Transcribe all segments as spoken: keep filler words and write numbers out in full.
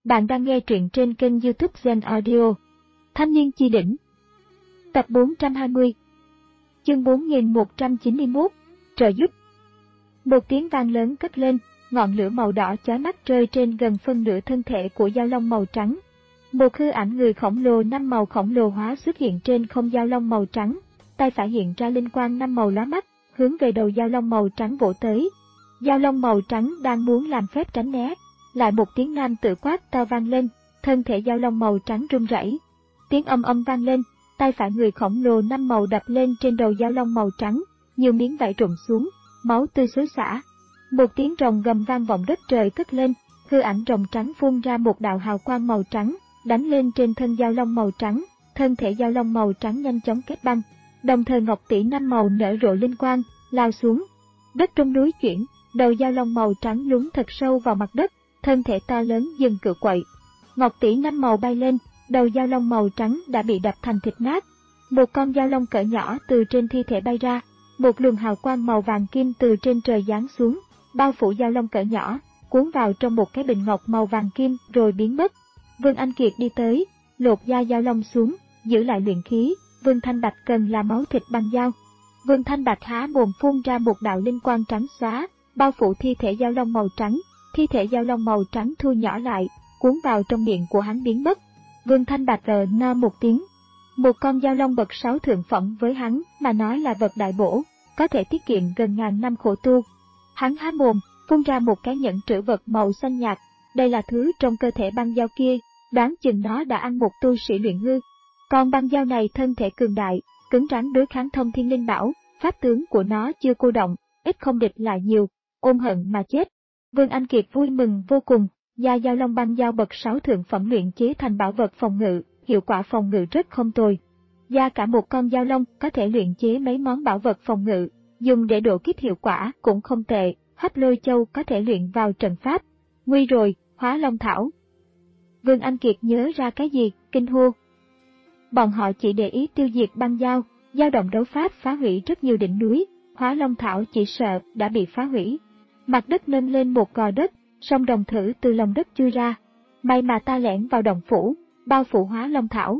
Bạn đang nghe truyện trên kênh YouTube Zen Audio. Thanh niên chi đỉnh. Tập bốn trăm hai mươi. Chương bốn nghìn một trăm chín mươi mốt. Trợ giúp. Một tiếng vang lớn cất lên, ngọn lửa màu đỏ chói mắt rơi trên gần phân nửa thân thể của dao long màu trắng. Một hư ảnh người khổng lồ năm màu khổng lồ hóa xuất hiện trên không dao long màu trắng, tay phải hiện ra linh quang năm màu lóa mắt, hướng về đầu dao long màu trắng vỗ tới. Dao long màu trắng đang muốn làm phép tránh né, lại một tiếng nam tự quát to vang lên, thân thể dao long màu trắng run rẩy. Tiếng âm âm vang lên, tay phải người khổng lồ năm màu đập lên trên đầu dao long màu trắng, nhiều miếng vảy rụng xuống, máu tươi xối xả. Một tiếng rồng gầm vang vọng đất trời cất lên, hư ảnh rồng trắng phun ra một đạo hào quang màu trắng, đánh lên trên thân dao long màu trắng, thân thể dao long màu trắng nhanh chóng kết băng. Đồng thời ngọc tỷ năm màu nở rộ linh quang, lao xuống. Đất trong núi chuyển, đầu dao long màu trắng lún thật sâu vào mặt đất, thân thể to lớn dừng cự quậy. Ngọc tỷ năm màu bay lên, đầu dao long màu trắng đã bị đập thành thịt nát. Một con dao long cỡ nhỏ từ trên thi thể bay ra, một luồng hào quang màu vàng kim từ trên trời giáng xuống, bao phủ dao long cỡ nhỏ, cuốn vào trong một cái bình ngọc màu vàng kim rồi biến mất. Vương Anh Kiệt đi tới, lột da dao long xuống, giữ lại luyện khí. Vương Thanh Bạch cần là máu thịt băng dao. Vương Thanh Bạch há mồm phun ra một đạo linh quang trắng xóa, bao phủ thi thể dao long màu trắng. Thi thể dao long màu trắng thu nhỏ lại, cuốn vào trong miệng của hắn biến mất. Vương Thanh Bạch rờ no một tiếng. Một con dao long bậc sáu thượng phẩm với hắn mà nói là vật đại bổ, có thể tiết kiệm gần ngàn năm khổ tu. Hắn há mồm, phun ra một cái nhẫn trữ vật màu xanh nhạt. Đây là thứ trong cơ thể băng dao kia, đoán chừng nó đã ăn một tu sĩ luyện hư. Còn băng dao này thân thể cường đại, cứng rắn đối kháng thông thiên linh bảo, pháp tướng của nó chưa cô động, ít không địch lại nhiều, ôm hận mà chết. Vương Anh Kiệt vui mừng vô cùng, da dao long băng dao bậc sáu thượng phẩm luyện chế thành bảo vật phòng ngự, hiệu quả phòng ngự rất không tồi. Da cả một con dao long có thể luyện chế mấy món bảo vật phòng ngự, dùng để độ kiếp hiệu quả cũng không tệ, hấp lôi châu có thể luyện vào trận pháp. Nguy rồi, hóa long thảo. Vương Anh Kiệt nhớ ra cái gì, kinh hô. Bọn họ chỉ để ý tiêu diệt băng dao, dao động đấu pháp phá hủy rất nhiều đỉnh núi, hóa long thảo chỉ sợ đã bị phá hủy. Mặt đất nâng lên một gò đất, sông đồng thử từ lòng đất chui ra. May mà ta lẻn vào đồng phủ, bao phủ hóa long thảo.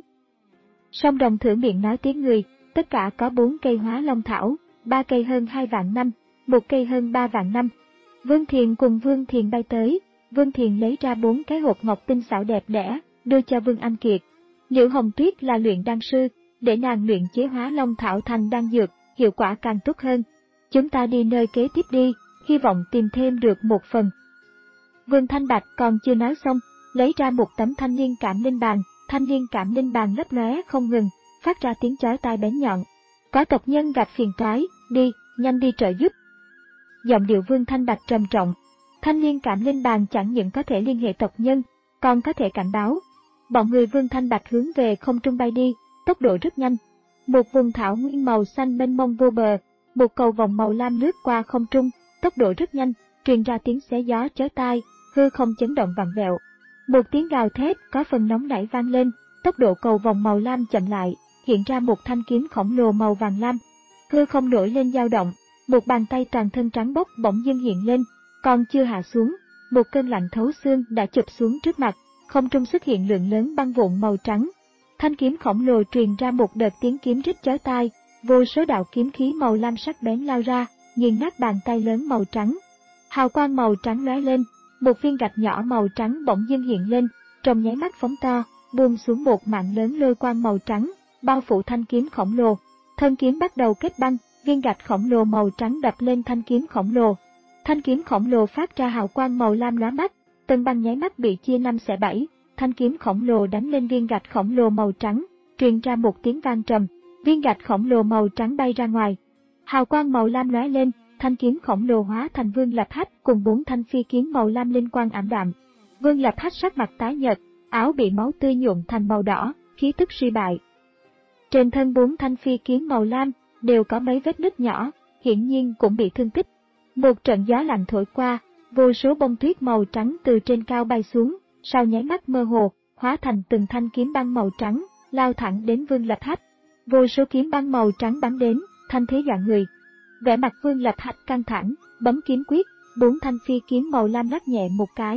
Sông đồng thử miệng nói tiếng người, tất cả có bốn cây hóa long thảo, ba cây hơn hai vạn năm, một cây hơn ba vạn năm. Vương Thiền cùng Vương Thiền bay tới, Vương Thiền lấy ra bốn cái hộp ngọc tinh xảo đẹp đẽ, đưa cho Vương Anh Kiệt. Liễu Hồng Tuyết là luyện đan sư, để nàng luyện chế hóa long thảo thành đan dược, hiệu quả càng tốt hơn. Chúng ta đi nơi kế tiếp đi, hy vọng tìm thêm được một phần. Vương Thanh Bạch còn chưa nói xong, lấy ra một tấm thanh liên cảm linh bàn, thanh liên cảm linh bàn lấp lóe không ngừng, phát ra tiếng chói tai bén nhọn. Có tộc nhân gặp phiền toái, đi, nhanh đi trợ giúp. Giọng điệu Vương Thanh Bạch trầm trọng. Thanh liên cảm linh bàn chẳng những có thể liên hệ tộc nhân, còn có thể cảnh báo. Bọn người Vương Thanh Bạch hướng về không trung bay đi, tốc độ rất nhanh. Một vùng thảo nguyên màu xanh mênh mông vô bờ, một cầu vồng màu lam lướt qua không trung, tốc độ rất nhanh, truyền ra tiếng xé gió chói tai, hư không chấn động vặn vẹo. Một tiếng gào thét có phần nóng nảy vang lên, tốc độ cầu vồng màu lam chậm lại, hiện ra một thanh kiếm khổng lồ màu vàng lam. Hư không nổi lên dao động, một bàn tay toàn thân trắng bóc bỗng dưng hiện lên, còn chưa hạ xuống, một cơn lạnh thấu xương đã chụp xuống trước mặt. Không trung xuất hiện lượng lớn băng vụn màu trắng. Thanh kiếm khổng lồ truyền ra một đợt tiếng kiếm rít chói tai, vô số đạo kiếm khí màu lam sắc bén lao ra, nghiền nát bàn tay lớn màu trắng. Hào quang màu trắng lóe lên, một viên gạch nhỏ màu trắng bỗng dưng hiện lên, trong nháy mắt phóng to, buông xuống một mạng lớn lôi quang màu trắng, bao phủ thanh kiếm khổng lồ. Thân kiếm bắt đầu kết băng, viên gạch khổng lồ màu trắng đập lên thanh kiếm khổng lồ. Thanh kiếm khổng lồ phát ra hào quang màu lam lóa mắt. Tầng băng nháy mắt bị chia năm xẻ bảy, thanh kiếm khổng lồ đánh lên viên gạch khổng lồ màu trắng, truyền ra một tiếng vang trầm, viên gạch khổng lồ màu trắng bay ra ngoài. Hào quang màu lam lóe lên, thanh kiếm khổng lồ hóa thành Vương Lập Hách cùng bốn thanh phi kiếm màu lam linh quang ảm đạm. Vương Lập Hách sắc mặt tái nhợt, áo bị máu tươi nhuộm thành màu đỏ, khí tức suy bại. Trên thân bốn thanh phi kiếm màu lam đều có mấy vết nứt nhỏ, hiển nhiên cũng bị thương tích. Một trận gió lạnh thổi qua. Vô số bông tuyết màu trắng từ trên cao bay xuống, sau nháy mắt mơ hồ, hóa thành từng thanh kiếm băng màu trắng, lao thẳng đến Vương Lập Hách. Vô số kiếm băng màu trắng bắn đến, thanh thế dọa người. Vẻ mặt Vương Lập Hách căng thẳng, bấm kiếm quyết, bốn thanh phi kiếm màu lam lắc nhẹ một cái,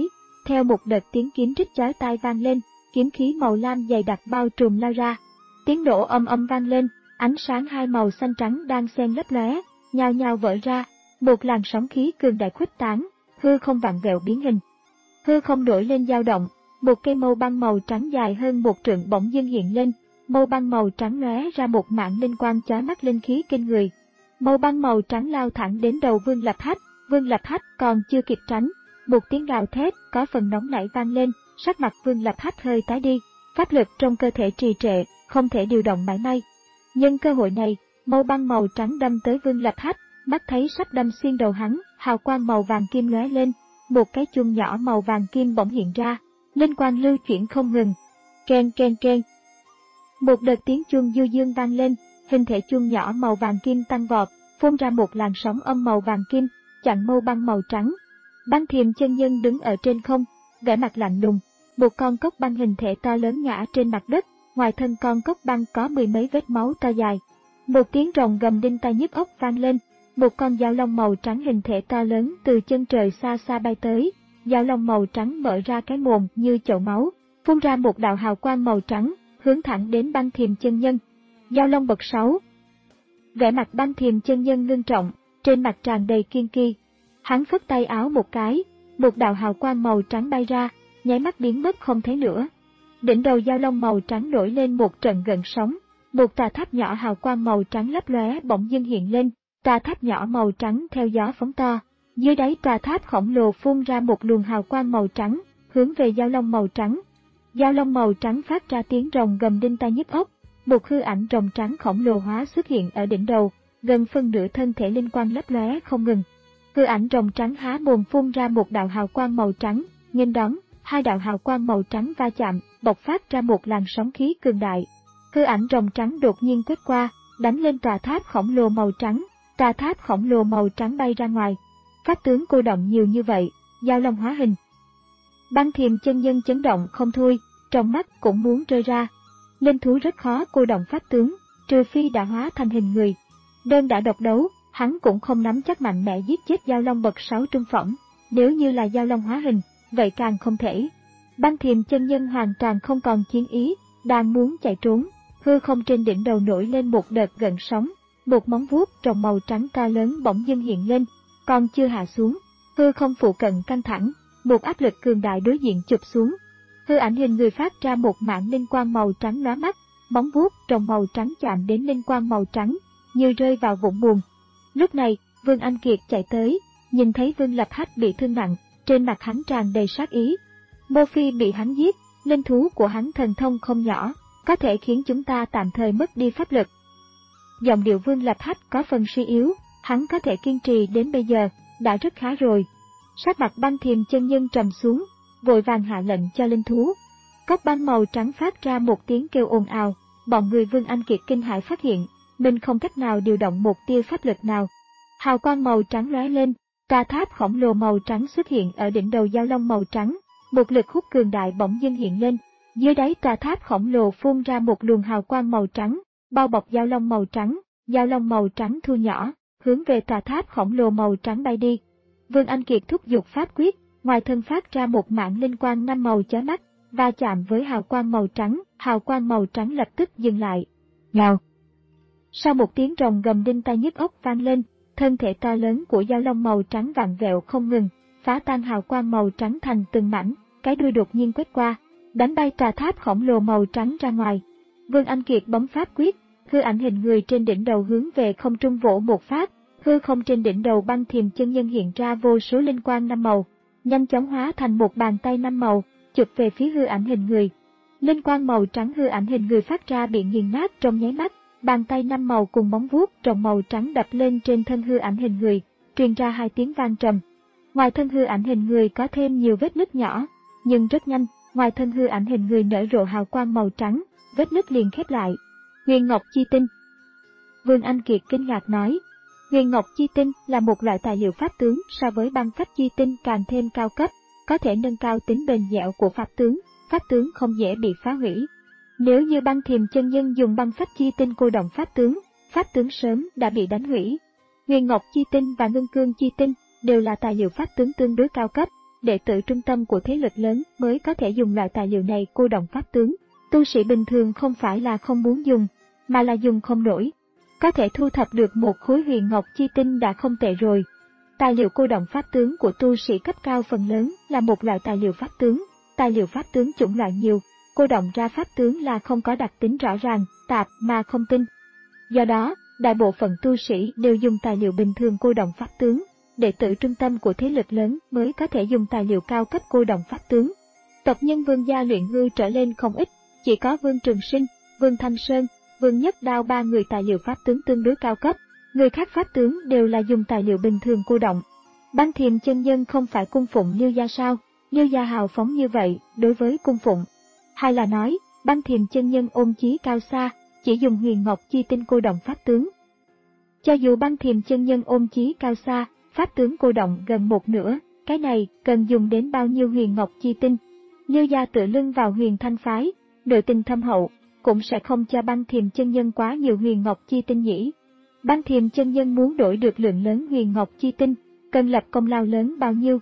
theo một đợt tiếng kiếm rít chói tai vang lên, kiếm khí màu lam dày đặc bao trùm lao ra. Tiếng nổ âm âm vang lên, ánh sáng hai màu xanh trắng đang xen lấp lóe, nhao nhao vỡ ra, một làn sóng khí cường đại khuếch tán, hư không vặn vẹo biến hình. Hư không nổi lên dao động, một cây mâu băng màu trắng dài hơn một trượng bỗng dưng hiện lên, mâu băng màu trắng lóe ra một mảng linh quang chói mắt linh khí kinh người. Mâu băng màu trắng lao thẳng đến đầu Vương Lập Hách, Vương Lập Hách còn chưa kịp tránh, một tiếng gào thét có phần nóng nảy vang lên, sắc mặt Vương Lập Hách hơi tái đi, pháp lực trong cơ thể trì trệ, không thể điều động mảy may. Nhân cơ hội này, mâu băng màu trắng đâm tới Vương Lập Hách, mắt thấy sắp đâm xuyên đầu hắn, hào quang màu vàng kim lóe lên, một cái chuông nhỏ màu vàng kim bỗng hiện ra, linh quang lưu chuyển không ngừng. Keng keng keng. Một đợt tiếng chuông du dương vang lên, hình thể chuông nhỏ màu vàng kim tăng vọt, phun ra một làn sóng âm màu vàng kim, chặn mâu băng màu trắng. Băng Thiềm chân nhân đứng ở trên không, vẻ mặt lạnh lùng. Một con cốc băng hình thể to lớn ngã trên mặt đất, ngoài thân con cốc băng có mười mấy vết máu to dài. Một tiếng rồng gầm đinh tai nhức óc vang lên, một con dao long màu trắng hình thể to lớn từ chân trời xa xa bay tới. Dao long màu trắng mở ra cái mồm như chậu máu, phun ra một đạo hào quang màu trắng, hướng thẳng đến Băng Thiềm chân nhân. Dao long bậc sáu. Vẻ mặt Băng Thiềm chân nhân ngưng trọng, trên mặt tràn đầy kiên kỳ. Hắn phất tay áo một cái, một đạo hào quang màu trắng bay ra, nháy mắt biến mất không thấy nữa. Đỉnh đầu dao long màu trắng nổi lên một trận gợn sóng, một tòa tháp nhỏ hào quang màu trắng lấp lóe bỗng dưng hiện lên, tòa tháp nhỏ màu trắng theo gió phóng to. Dưới đáy tòa tháp khổng lồ phun ra một luồng hào quang màu trắng, hướng về dao long màu trắng. Dao long màu trắng phát ra tiếng rồng gầm đinh tai nhức óc, một hư ảnh rồng trắng khổng lồ hóa xuất hiện ở đỉnh đầu, gần phân nửa thân thể linh quang lấp lóe không ngừng. Hư ảnh rồng trắng há mồm phun ra một đạo hào quang màu trắng, nghênh đón, hai đạo hào quang màu trắng va chạm, bộc phát ra một làn sóng khí cường đại. Hư ảnh rồng trắng đột nhiên quét qua, đánh lên tòa tháp khổng lồ màu trắng, tòa tháp khổng lồ màu trắng bay ra ngoài. Pháp tướng cô động nhiều như vậy, dao long hóa hình. Băng Thiềm chân nhân chấn động không thôi, trong mắt cũng muốn rơi ra. Linh thú rất khó cô động pháp tướng, trừ phi đã hóa thành hình người. Đơn đã độc đấu, hắn cũng không nắm chắc mạnh mẽ giết chết dao long bậc sáu trung phẩm, nếu như là dao long hóa hình, vậy càng không thể. Băng Thiềm chân nhân hoàn toàn không còn chiến ý, đang muốn chạy trốn, hư không trên đỉnh đầu nổi lên một đợt gợn sóng, một móng vuốt trồng màu trắng to lớn bỗng dưng hiện lên, còn chưa hạ xuống, hư không phụ cận căng thẳng, một áp lực cường đại đối diện chụp xuống. Hư ảnh hình người phát ra một mảng linh quang màu trắng lóa mắt, móng vuốt trồng màu trắng chạm đến linh quang màu trắng, như rơi vào vũng bùn. Lúc này, Vương Anh Kiệt chạy tới, nhìn thấy Vương Lập Hách bị thương nặng, trên mặt hắn tràn đầy sát ý. Mô Phi bị hắn giết, linh thú của hắn thần thông không nhỏ, có thể khiến chúng ta tạm thời mất đi pháp lực. Giọng điệu Vương Lập Hách có phần suy yếu, hắn có thể kiên trì đến bây giờ, đã rất khá rồi. Sắc mặt Băng Thiềm chân nhân trầm xuống, vội vàng hạ lệnh cho linh thú. Cốc băng màu trắng phát ra một tiếng kêu ồn ào, bọn người Vương Anh Kiệt kinh hãi phát hiện, mình không cách nào điều động một tia pháp lực nào. Hào quang màu trắng lóe lên, tòa tháp khổng lồ màu trắng xuất hiện ở đỉnh đầu dao long màu trắng, một lực hút cường đại bỗng dưng hiện lên, dưới đáy tòa tháp khổng lồ phun ra một luồng hào quang màu trắng, bao bọc dao long màu trắng, dao long màu trắng thu nhỏ, hướng về tòa tháp khổng lồ màu trắng bay đi. Vương Anh Kiệt thúc giục pháp quyết, ngoài thân phát ra một mảng linh quang năm màu chói mắt, va chạm với hào quang màu trắng, hào quang màu trắng lập tức dừng lại. Ngào. Sau một tiếng rồng gầm đinh tai nhức óc vang lên, thân thể to lớn của dao long màu trắng vặn vẹo không ngừng, phá tan hào quang màu trắng thành từng mảnh, cái đuôi đột nhiên quét qua, đánh bay tòa tháp khổng lồ màu trắng ra ngoài. Vương Anh Kiệt bấm pháp quyết, hư ảnh hình người trên đỉnh đầu hướng về không trung vỗ một phát, hư không trên đỉnh đầu Băng Thiềm chân nhân hiện ra vô số linh quang năm màu, nhanh chóng hóa thành một bàn tay năm màu, chụp về phía hư ảnh hình người. Linh quang màu trắng hư ảnh hình người phát ra bị nghiền nát trong nháy mắt, bàn tay năm màu cùng móng vuốt trồng màu trắng đập lên trên thân hư ảnh hình người, truyền ra hai tiếng vang trầm. Ngoài thân hư ảnh hình người có thêm nhiều vết nứt nhỏ, nhưng rất nhanh, ngoài thân hư ảnh hình người nở rộ hào quang màu trắng, vết nứt liền khép lại. Huyền Ngọc Chi Tinh. Vương Anh Kiệt kinh ngạc nói, Huyền Ngọc Chi Tinh là một loại tài liệu pháp tướng so với băng phách chi tinh càng thêm cao cấp, có thể nâng cao tính bền dẻo của pháp tướng, pháp tướng không dễ bị phá hủy. Nếu như Băng Thiềm chân nhân dùng băng phách chi tinh cô động pháp tướng, pháp tướng sớm đã bị đánh hủy. Huyền Ngọc Chi Tinh và Ngân Cương Chi Tinh đều là tài liệu pháp tướng tương đối cao cấp, đệ tử trung tâm của thế lực lớn mới có thể dùng loại tài liệu này cô động pháp tướng. Tu sĩ bình thường không phải là không muốn dùng, mà là dùng không nổi. Có thể thu thập được một khối huyền ngọc chi tinh đã không tệ rồi. Tài liệu cô động pháp tướng của tu sĩ cấp cao phần lớn là một loại tài liệu pháp tướng. Tài liệu pháp tướng chủng loại nhiều, cô động ra pháp tướng là không có đặc tính rõ ràng, tạp mà không tinh. Do đó, đại bộ phận tu sĩ đều dùng tài liệu bình thường cô động pháp tướng. Đệ tử trung tâm của thế lực lớn mới có thể dùng tài liệu cao cấp cô động pháp tướng. Tộc nhân Vương gia luyện hư trở lên không ít, chỉ có Vương Trường Sinh, Vương Thanh Sơn, Vương Nhất Đao ba người tài liệu pháp tướng tương đối cao cấp, người khác pháp tướng đều là dùng tài liệu bình thường cô động. Băng Thiềm chân nhân không phải cung phụng Liêu gia sao? Liêu gia hào phóng như vậy đối với cung phụng. Hay là nói, Băng Thiềm chân nhân ôm chí cao xa, chỉ dùng huyền ngọc chi tinh cô động pháp tướng. Cho dù Băng Thiềm chân nhân ôm chí cao xa, pháp tướng cô động gần một nửa, cái này cần dùng đến bao nhiêu huyền ngọc chi tinh? Liêu gia tựa lưng vào Huyền Thanh phái, nội tình thâm hậu, cũng sẽ không cho Băng Thiềm chân nhân quá nhiều huyền ngọc chi tinh nhỉ. Băng Thiềm chân nhân muốn đổi được lượng lớn huyền ngọc chi tinh, cần lập công lao lớn bao nhiêu?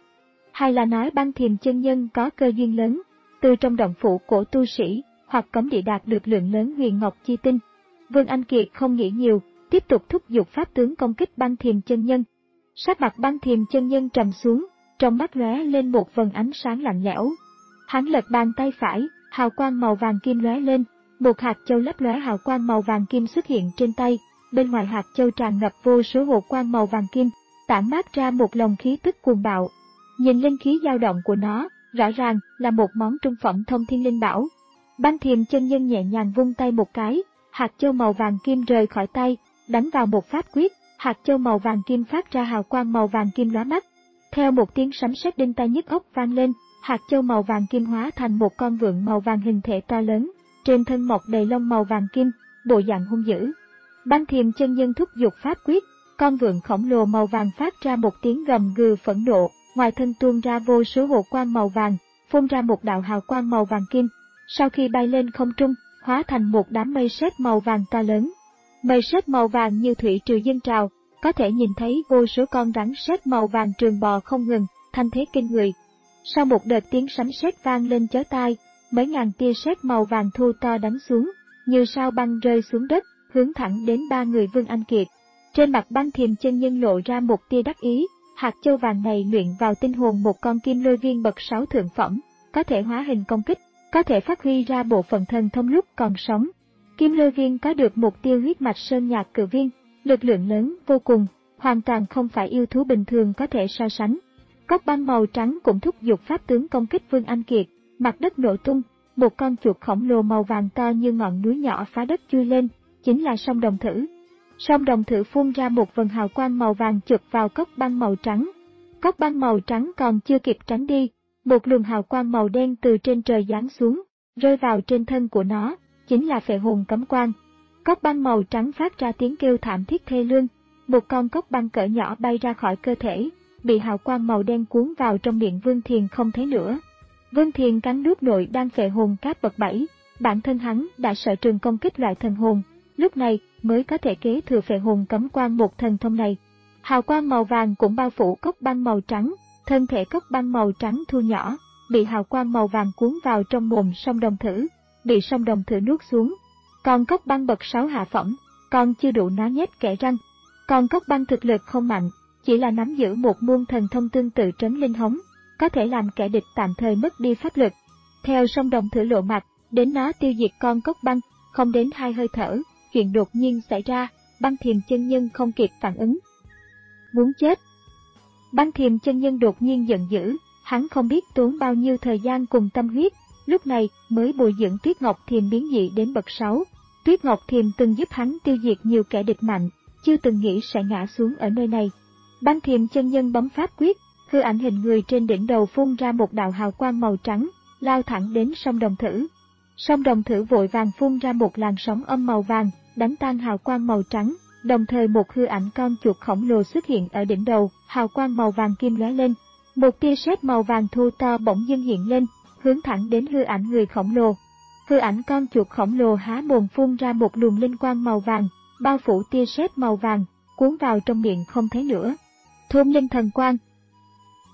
Hay là nói Băng Thiềm chân nhân có cơ duyên lớn, từ trong động phủ của tu sĩ, hoặc cấm địa đạt được lượng lớn huyền ngọc chi tinh? Vương Anh Kiệt không nghĩ nhiều, tiếp tục thúc giục pháp tướng công kích Băng Thiềm chân nhân. Sắc mặt Băng Thiềm chân nhân trầm xuống, trong mắt lóe lên một vầng ánh sáng lạnh lẽo. Hắn lật bàn tay phải, hào quang màu vàng kim lóe lên, một hạt châu lấp lóe hào quang màu vàng kim xuất hiện trên tay, bên ngoài hạt châu tràn ngập vô số hồ quang màu vàng kim, tản mát ra một luồng khí tức cuồng bạo. Nhìn linh khí dao động của nó, rõ ràng là một món trung phẩm thông thiên linh bảo. Băng Thiềm chân nhân nhẹ nhàng vung tay một cái, hạt châu màu vàng kim rời khỏi tay, đánh vào một pháp quyết, hạt châu màu vàng kim phát ra hào quang màu vàng kim lóa mắt. Theo một tiếng sấm sét đinh tai nhức óc vang lên, hạt châu màu vàng kim hóa thành một con vượn màu vàng hình thể to lớn, trên thân mọc đầy lông màu vàng kim, bộ dạng hung dữ. Băng Thiềm chân nhân thúc giục pháp quyết, con vượn khổng lồ màu vàng phát ra một tiếng gầm gừ phẫn nộ, ngoài thân tuôn ra vô số hồ quang màu vàng, phun ra một đạo hào quang màu vàng kim. Sau khi bay lên không trung, hóa thành một đám mây sét màu vàng to lớn. Mây sét màu vàng như thủy triều dâng trào, có thể nhìn thấy vô số con rắn sét màu vàng trường bò không ngừng, thanh thế kinh người. Sau một đợt tiếng sấm sét vang lên chói tai, mấy ngàn tia sét màu vàng thu to đánh xuống, như sao băng rơi xuống đất, hướng thẳng đến ba người Vương Anh Kiệt. Trên mặt Băng Thiềm chân nhân lộ ra một tia đắc ý, hạt châu vàng này luyện vào tinh hồn một con kim lôi viên bậc sáu thượng phẩm, có thể hóa hình công kích, có thể phát huy ra bộ phận thần thông lúc còn sống. Kim lôi viên có được một tia huyết mạch sơn nhạc cự viên, lực lượng lớn vô cùng, hoàn toàn không phải yêu thú bình thường có thể so sánh. Cốc băng màu trắng cũng thúc giục pháp tướng công kích Vương Anh Kiệt, mặt đất nổ tung, một con chuột khổng lồ màu vàng to như ngọn núi nhỏ phá đất chui lên, chính là song đồng thử. Song đồng thử phun ra một vầng hào quang màu vàng chụp vào cốc băng màu trắng. Cốc băng màu trắng còn chưa kịp tránh đi, một luồng hào quang màu đen từ trên trời giáng xuống, rơi vào trên thân của nó, chính là phệ hồn cấm quang. Cốc băng màu trắng phát ra tiếng kêu thảm thiết thê lương, một con cốc băng cỡ nhỏ bay ra khỏi cơ thể, bị hào quang màu đen cuốn vào trong miệng Vương Thiền không thấy nữa. Vương Thiền cắn nuốt nội đang phệ hồn cáp bậc bảy, bản thân hắn đã sở trường công kích loại thần hồn, lúc này mới có thể kế thừa phệ hồn cấm quang một thần thông này. Hào quang màu vàng cũng bao phủ cốc băng màu trắng, thân thể cốc băng màu trắng thu nhỏ, bị hào quang màu vàng cuốn vào trong mồm song đồng thử, bị song đồng thử nuốt xuống. Còn cốc băng bậc sáu hạ phẩm, còn chưa đủ nó nhét kẽ răng. Còn cốc băng thực lực không mạnh, chỉ là nắm giữ một môn thần thông tương tự trấn linh hống, có thể làm kẻ địch tạm thời mất đi pháp lực. Theo song đồng thử lộ mặt, đến nó tiêu diệt con cốc băng, không đến hai hơi thở, chuyện đột nhiên xảy ra, Băng Thiềm chân nhân không kịp phản ứng. Muốn chết! Băng Thiềm chân nhân đột nhiên giận dữ, hắn không biết tốn bao nhiêu thời gian cùng tâm huyết, lúc này mới bồi dưỡng Tuyết Ngọc Thiềm biến dị đến bậc sáu. Tuyết Ngọc Thiềm từng giúp hắn tiêu diệt nhiều kẻ địch mạnh, chưa từng nghĩ sẽ ngã xuống ở nơi này. Băng Thiềm chân nhân bấm pháp quyết, hư ảnh hình người trên đỉnh đầu phun ra một đạo hào quang màu trắng, lao thẳng đến song đồng thử. Song đồng thử vội vàng phun ra một làn sóng âm màu vàng, đánh tan hào quang màu trắng, đồng thời một hư ảnh con chuột khổng lồ xuất hiện ở đỉnh đầu, hào quang màu vàng kim lóe lên. Một tia sét màu vàng thu to bỗng dưng hiện lên, hướng thẳng đến hư ảnh người khổng lồ. Hư ảnh con chuột khổng lồ há mồm phun ra một luồng linh quang màu vàng, bao phủ tia sét màu vàng, cuốn vào trong miệng không thấy nữa. Thôn linh thần quang.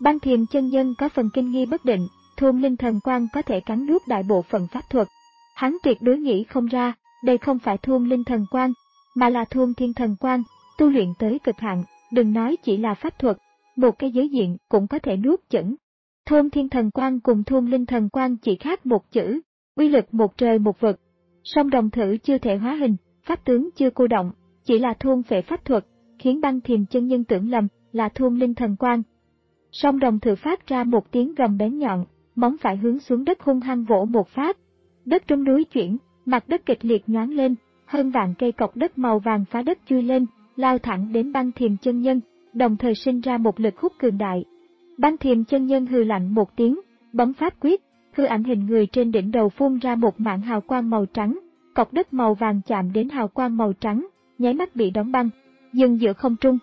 Băng Thiềm chân nhân có phần kinh nghi bất định, Thôn Linh Thần Quang có thể cắn nuốt đại bộ phận pháp thuật. Hắn tuyệt đối nghĩ không ra, đây không phải Thôn Linh Thần Quang, mà là Thôn Thiên Thần Quang, tu luyện tới cực hạn, đừng nói chỉ là pháp thuật, một cái giới diện cũng có thể nuốt chửng. Thôn Thiên Thần Quang cùng Thôn Linh Thần Quang chỉ khác một chữ, uy lực một trời một vực. Song đồng thử chưa thể hóa hình, pháp tướng chưa cô động, chỉ là thôn phệ pháp thuật, khiến Băng Thiềm chân nhân tưởng lầm là Thôn Linh Thần Quang. Song đồng thử phát ra một tiếng gầm bén nhọn, móng phải hướng xuống đất hung hăng vỗ một phát. Đất trong núi chuyển, mặt đất kịch liệt nhoáng lên, hơn vạn cây cọc đất màu vàng phá đất chui lên, lao thẳng đến Băng Thiềm chân nhân, đồng thời sinh ra một lực hút cường đại. Băng Thiềm chân nhân hừ lạnh một tiếng, bấm pháp quyết, hư ảnh hình người trên đỉnh đầu phun ra một mảng hào quang màu trắng, cọc đất màu vàng chạm đến hào quang màu trắng, nháy mắt bị đóng băng, dừng giữa không trung.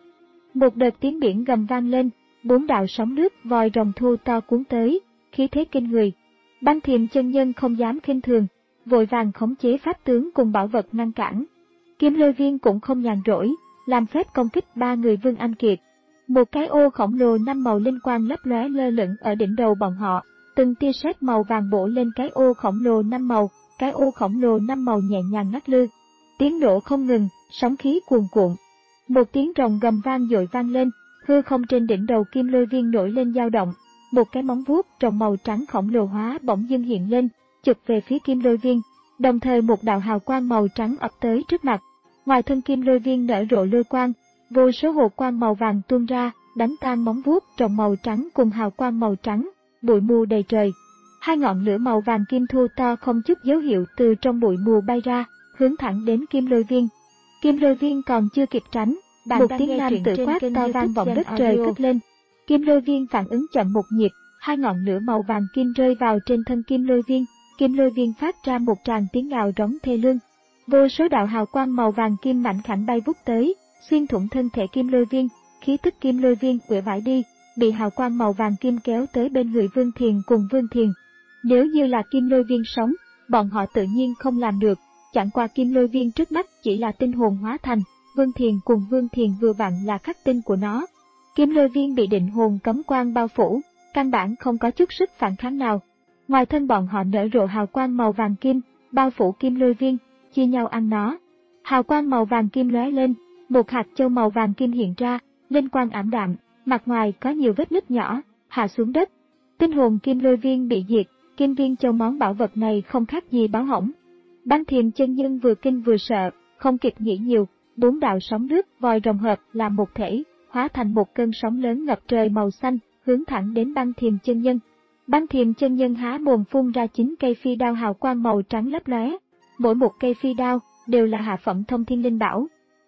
Một đợt tiếng biển gầm vang lên, bốn đạo sóng nước vòi rồng thu to cuốn tới, khí thế kinh người. Băng Thiềm chân nhân không dám khinh thường, vội vàng khống chế pháp tướng cùng bảo vật ngăn cản. Kim Lôi Viên cũng không nhàn rỗi, làm phép công kích ba người Vương Anh Kiệt. Một cái ô khổng lồ năm màu linh quang lấp lóe lơ lửng ở đỉnh đầu bọn họ, từng tia sét màu vàng bổ lên cái ô khổng lồ năm màu, cái ô khổng lồ năm màu nhẹ nhàng ngắt lư. Tiếng nổ không ngừng, sóng khí cuồn cuộn. Một tiếng rồng gầm vang dội vang lên, hư không trên đỉnh đầu Kim Lôi Viên nổi lên dao động, một cái móng vuốt rồng màu trắng khổng lồ hóa bỗng dưng hiện lên, chụp về phía Kim Lôi Viên, đồng thời một đạo hào quang màu trắng ập tới trước mặt. Ngoài thân Kim Lôi Viên nở rộ lôi quang, vô số hồ quang màu vàng tuôn ra, đánh tan móng vuốt rồng màu trắng cùng hào quang màu trắng, bụi mù đầy trời. Hai ngọn lửa màu vàng kim thu to không chút dấu hiệu từ trong bụi mù bay ra, hướng thẳng đến Kim Lôi Viên. Kim Lôi Viên còn chưa kịp tránh, một tiếng nam tự quát to vang vọng đất trời cất lên. Kim Lôi Viên phản ứng chậm một nhịp, hai ngọn lửa màu vàng kim rơi vào trên thân Kim Lôi Viên, Kim Lôi Viên phát ra một tràng tiếng gào rống thê lương. Vô số đạo hào quang màu vàng kim mảnh khảnh bay vút tới, xuyên thủng thân thể Kim Lôi Viên, khí tức Kim Lôi Viên uể oải đi, bị hào quang màu vàng kim kéo tới bên người Vương Thiền cùng Vương Thiền. Nếu như là Kim Lôi Viên sống, bọn họ tự nhiên không làm được, chẳng qua Kim Lôi Viên trước mắt chỉ là tinh hồn hóa thành, Vương Thiền cùng Vương Thiền vừa vặn là khắc tinh của nó. Kim Lôi Viên bị định hồn cấm quang bao phủ, căn bản không có chút sức phản kháng nào. Ngoài thân bọn họ nở rộ hào quang màu vàng kim, bao phủ Kim Lôi Viên, chia nhau ăn nó. Hào quang màu vàng kim lóe lên, một hạt châu màu vàng kim hiện ra, linh quang ảm đạm, mặt ngoài có nhiều vết nứt nhỏ, hạ xuống đất. Tinh hồn Kim Lôi Viên bị diệt, kim viên châu món bảo vật này không khác gì báo hỏng. Băng Thiềm chân nhân vừa kinh vừa sợ, không kịp nghĩ nhiều, bốn đạo sóng nước vòi rồng hợp làm một thể, hóa thành một cơn sóng lớn ngập trời màu xanh, hướng thẳng đến Băng Thiềm chân nhân. Băng Thiềm chân nhân há mồm phun ra chín cây phi đao hào quang màu trắng lấp lóe, mỗi một cây phi đao đều là hạ phẩm thông thiên linh bảo.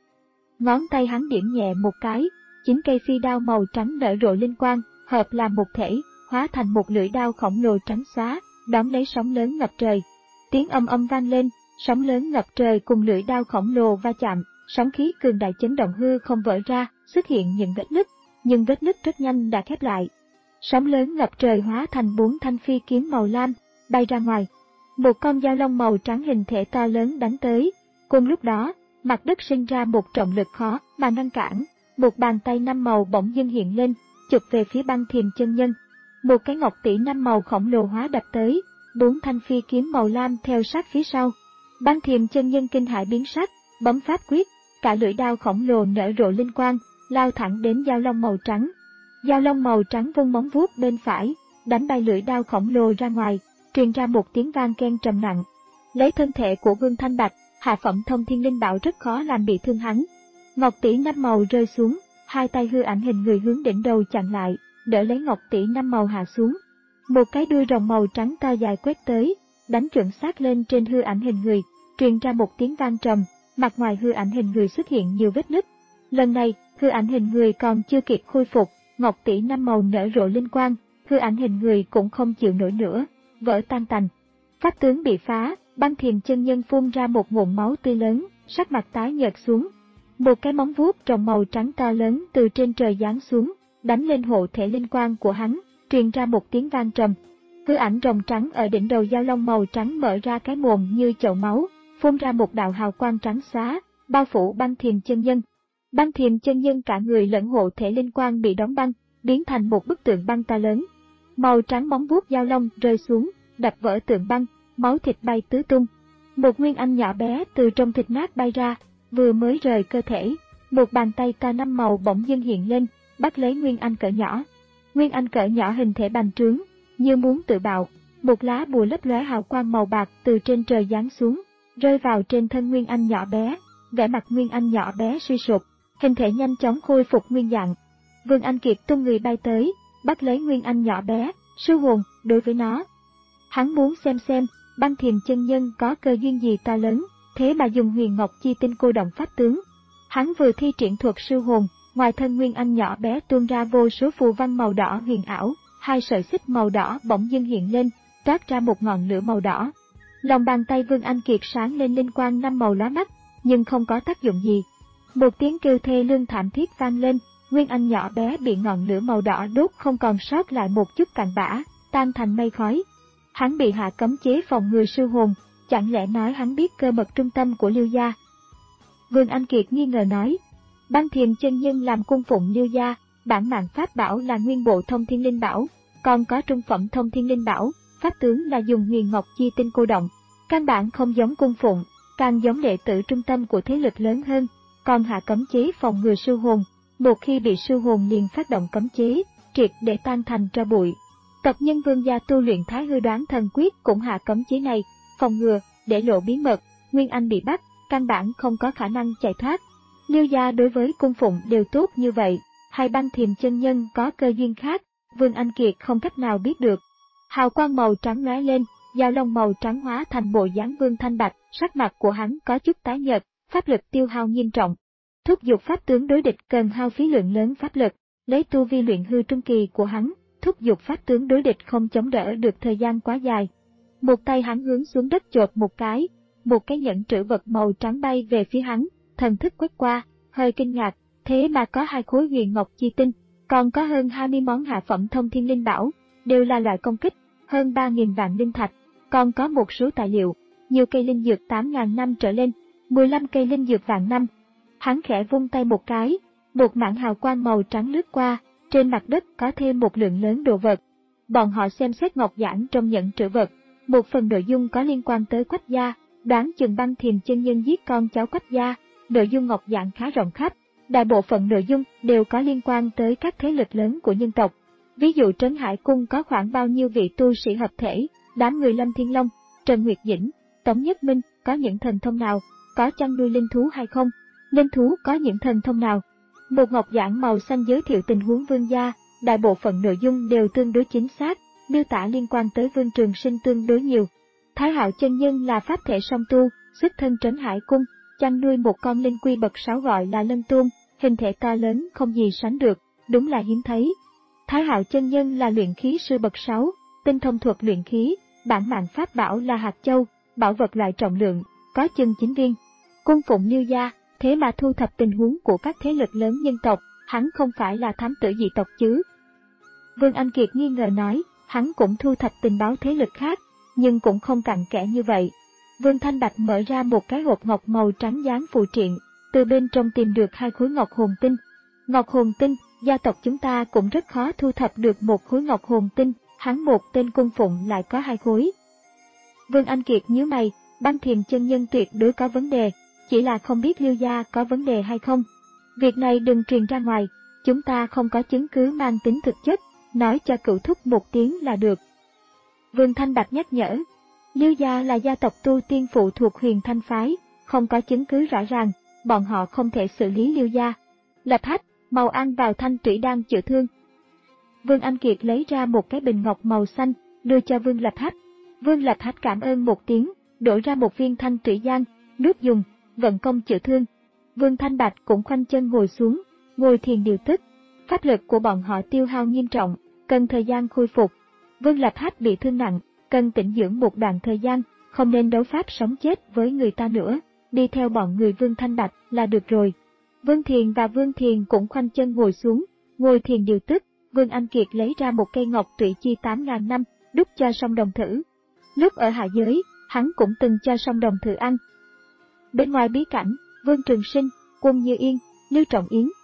Ngón tay hắn điểm nhẹ một cái, chín cây phi đao màu trắng nở rộ linh quang, hợp làm một thể, hóa thành một lưỡi đao khổng lồ trắng xóa, đón lấy sóng lớn ngập trời. Tiếng âm âm vang lên, sóng lớn ngập trời cùng lưỡi đao khổng lồ va chạm, sóng khí cường đại chấn động hư không vỡ ra, xuất hiện những vết nứt, nhưng vết nứt rất nhanh đã khép lại. Sóng lớn ngập trời hóa thành bốn thanh phi kiếm màu lam, bay ra ngoài. Một con dao long màu trắng hình thể to lớn đánh tới. Cùng lúc đó, mặt đất sinh ra một trọng lực khó mà ngăn cản. Một bàn tay năm màu bỗng dưng hiện lên, chụp về phía Băng Thiềm chân nhân. Một cái ngọc tỷ năm màu khổng lồ hóa đập tới, bốn thanh phi kiếm màu lam theo sát phía sau. Băng Thiềm chân nhân kinh hãi biến sắc, bấm pháp quyết, cả lưỡi đao khổng lồ nở rộ linh quang, lao thẳng đến dao long màu trắng. Dao long màu trắng vung móng vuốt bên phải, đánh bay lưỡi đao khổng lồ ra ngoài, truyền ra một tiếng vang keng trầm nặng. Lấy thân thể của Vương Thanh Bạch, hạ phẩm thông thiên linh bảo rất khó làm bị thương hắn. Ngọc tỷ năm màu rơi xuống, hai tay hư ảnh hình người hướng đỉnh đầu chặn lại, đỡ lấy ngọc tỷ năm màu hạ xuống. Một cái đuôi rồng màu trắng to dài quét tới, đánh chuẩn xác lên trên hư ảnh hình người, truyền ra một tiếng vang trầm, mặt ngoài hư ảnh hình người xuất hiện nhiều vết nứt. Lần này, hư ảnh hình người còn chưa kịp khôi phục, ngọc tỷ năm màu nở rộ linh quang, hư ảnh hình người cũng không chịu nổi nữa, vỡ tan tành. Pháp tướng bị phá, Băng Thiềm chân nhân phun ra một ngụm máu tươi lớn, sắc mặt tái nhợt xuống. Một cái móng vuốt rồng màu trắng to lớn từ trên trời giáng xuống, đánh lên hộ thể linh quang của hắn, truyền ra một tiếng vang trầm. Hư ảnh rồng trắng ở đỉnh đầu dao long màu trắng mở ra cái mồm như chậu máu, phun ra một đạo hào quang trắng xóa, bao phủ Băng Thiềm chân nhân. Băng Thiềm chân nhân cả người lẫn hộ thể linh quang bị đóng băng, biến thành một bức tượng băng to lớn. Màu trắng móng vuốt dao long rơi xuống, đập vỡ tượng băng, máu thịt bay tứ tung. Một nguyên anh nhỏ bé từ trong thịt nát bay ra, vừa mới rời cơ thể, một bàn tay to năm màu bỗng dưng hiện lên, bắt lấy nguyên anh cỡ nhỏ. Nguyên anh cỡ nhỏ hình thể bành trướng, như muốn tự bạo. Một lá bùa lấp lóe hào quang màu bạc từ trên trời giáng xuống, rơi vào trên thân nguyên anh nhỏ bé. Vẻ mặt nguyên anh nhỏ bé suy sụp, hình thể nhanh chóng khôi phục nguyên dạng. Vương Anh Kiệt tung người bay tới, bắt lấy nguyên anh nhỏ bé, sư hồn đối với nó. Hắn muốn xem xem Băng Thiềm chân nhân có cơ duyên gì to lớn, thế mà dùng huyền ngọc chi tinh cô động pháp tướng. Hắn vừa thi triển thuật sư hồn, ngoài thân nguyên anh nhỏ bé tuôn ra vô số phù văn màu đỏ huyền ảo, hai sợi xích màu đỏ bỗng dưng hiện lên, toát ra một ngọn lửa màu đỏ. Lòng bàn tay Vương Anh Kiệt sáng lên linh quang năm màu lóa mắt, nhưng không có tác dụng gì. Một tiếng kêu thê lương thảm thiết vang lên, nguyên anh nhỏ bé bị ngọn lửa màu đỏ đốt không còn sót lại một chút cặn bã, tan thành mây khói. Hắn bị hạ cấm chế phòng ngừa sư hồn, chẳng lẽ nói hắn biết cơ mật trung tâm của Liêu gia? Vương Anh Kiệt nghi ngờ nói, Băng Thiềm chân nhân làm cung phụng Liêu gia, bản mạng pháp bảo là nguyên bộ thông thiên linh bảo, còn có trung phẩm thông thiên linh bảo, pháp tướng là dùng huyền ngọc chi tinh cô động, căn bản không giống cung phụng, càng giống đệ tử trung tâm của thế lực lớn hơn, còn hạ cấm chế phòng ngừa sư hồn, một khi bị sư hồn liền phát động cấm chế, triệt để tan thành tro bụi. Tộc nhân Vương gia tu luyện Thái Hư Đoán Thần Quyết cũng hạ cấm chế này, phòng ngừa, để lộ bí mật, Nguyên Anh bị bắt, căn bản không có khả năng chạy thoát. Liêu gia đối với cung phụng đều tốt như vậy, hay Băng Thiềm chân nhân có cơ duyên khác, Vương Anh Kiệt không cách nào biết được. Hào quang màu trắng lóe lên, dao long màu trắng hóa thành bộ dáng Vương Thanh Bạch, sắc mặt của hắn có chút tái nhợt, pháp lực tiêu hao nghiêm trọng. Thúc giục pháp tướng đối địch cần hao phí lượng lớn pháp lực, lấy tu vi luyện hư trung kỳ của hắn, thúc giục pháp tướng đối địch không chống đỡ được thời gian quá dài. Một tay hắn hướng xuống đất chộp một cái, một cái nhẫn trữ vật màu trắng bay về phía hắn, thần thức quét qua, hơi kinh ngạc, thế mà có hai khối huyền ngọc chi tinh, còn có hơn hai mươi món hạ phẩm thông thiên linh bảo, đều là loại công kích, hơn ba nghìn vạn linh thạch, còn có một số tài liệu, nhiều cây linh dược tám nghìn năm trở lên, mười lăm cây linh dược vạn năm. Hắn khẽ vung tay một cái, một mảng hào quang màu trắng lướt qua, trên mặt đất có thêm một lượng lớn đồ vật. Bọn họ xem xét ngọc giản trong nhẫn trữ vật, một phần nội dung có liên quan tới Quách gia, đoán chừng Băng Thiềm chân nhân giết con cháu Quách gia, nội dung ngọc giản khá rộng khắp, đại bộ phận nội dung đều có liên quan tới các thế lực lớn của nhân tộc. Ví dụ Trấn Hải Cung có khoảng bao nhiêu vị tu sĩ hợp thể, đám người Lâm Thiên Long, Trần Nguyệt Dĩnh, Tống Nhất Minh có những thần thông nào, có chăn nuôi linh thú hay không, linh thú có những thần thông nào. Một ngọc giản màu xanh giới thiệu tình huống Vương gia, đại bộ phận nội dung đều tương đối chính xác, miêu tả liên quan tới Vương Trường Sinh tương đối nhiều. Thái Hạo chân nhân là pháp thể song tu, xuất thân Trấn Hải Cung, chăn nuôi một con linh quy bậc sáu gọi là Lân Tôn, hình thể to lớn không gì sánh được, đúng là hiếm thấy. Thái Hạo chân nhân là luyện khí sư bậc sáu, tinh thông thuật luyện khí, bản mạng pháp bảo là hạt châu, bảo vật loại trọng lượng, có chừng chín viên. Cung phụng Liêu gia, thế mà thu thập tình huống của các thế lực lớn nhân tộc, hắn không phải là thám tử dị tộc chứ? Vương Anh Kiệt nghi ngờ nói, hắn cũng thu thập tình báo thế lực khác, nhưng cũng không cặn kẽ như vậy. Vương Thanh Bạch mở ra một cái hộp ngọc màu trắng dán phù triện, từ bên trong tìm được hai khối ngọc hồn tinh. Ngọc hồn tinh, gia tộc chúng ta cũng rất khó thu thập được một khối ngọc hồn tinh, hắn một tên cung phụng lại có hai khối. Vương Anh Kiệt nhíu mày, Băng Thiềm chân nhân tuyệt đối có vấn đề, chỉ là không biết Liêu gia có vấn đề hay không. Việc này đừng truyền ra ngoài, chúng ta không có chứng cứ mang tính thực chất, nói cho cửu thúc một tiếng là được. Vương Thanh Bạch nhắc nhở, Liêu gia là gia tộc tu tiên phụ thuộc Huyền Thanh phái, không có chứng cứ rõ ràng, bọn họ không thể xử lý Liêu gia. Lập Hách, mau ăn vào thanh tủy đan chữa thương. Vương Anh Kiệt lấy ra một cái bình ngọc màu xanh, đưa cho Vương Lập Hách. Vương Lập Hách cảm ơn một tiếng, đổ ra một viên thanh tủy đan, nước dùng, vận công chữa thương. Vương Thanh Bạch cũng khoanh chân ngồi xuống, ngồi thiền điều tức. Pháp lực của bọn họ tiêu hao nghiêm trọng, cần thời gian khôi phục. Vương Lập Hách bị thương nặng, cần tĩnh dưỡng một đoạn thời gian, không nên đấu pháp sống chết với người ta nữa, đi theo bọn người Vương Thanh Bạch là được rồi. Vương Thiền và Vương Thiền cũng khoanh chân ngồi xuống, ngồi thiền điều tức. Vương Anh Kiệt lấy ra một cây ngọc tụy chi tám nghìn năm, đút cho Song Đồng thử. Lúc ở hạ giới, hắn cũng từng cho Song Đồng thử ăn. Bên ngoài bí cảnh, Vương Trường Sinh, Quân Như Yên, Lưu Trọng Yến,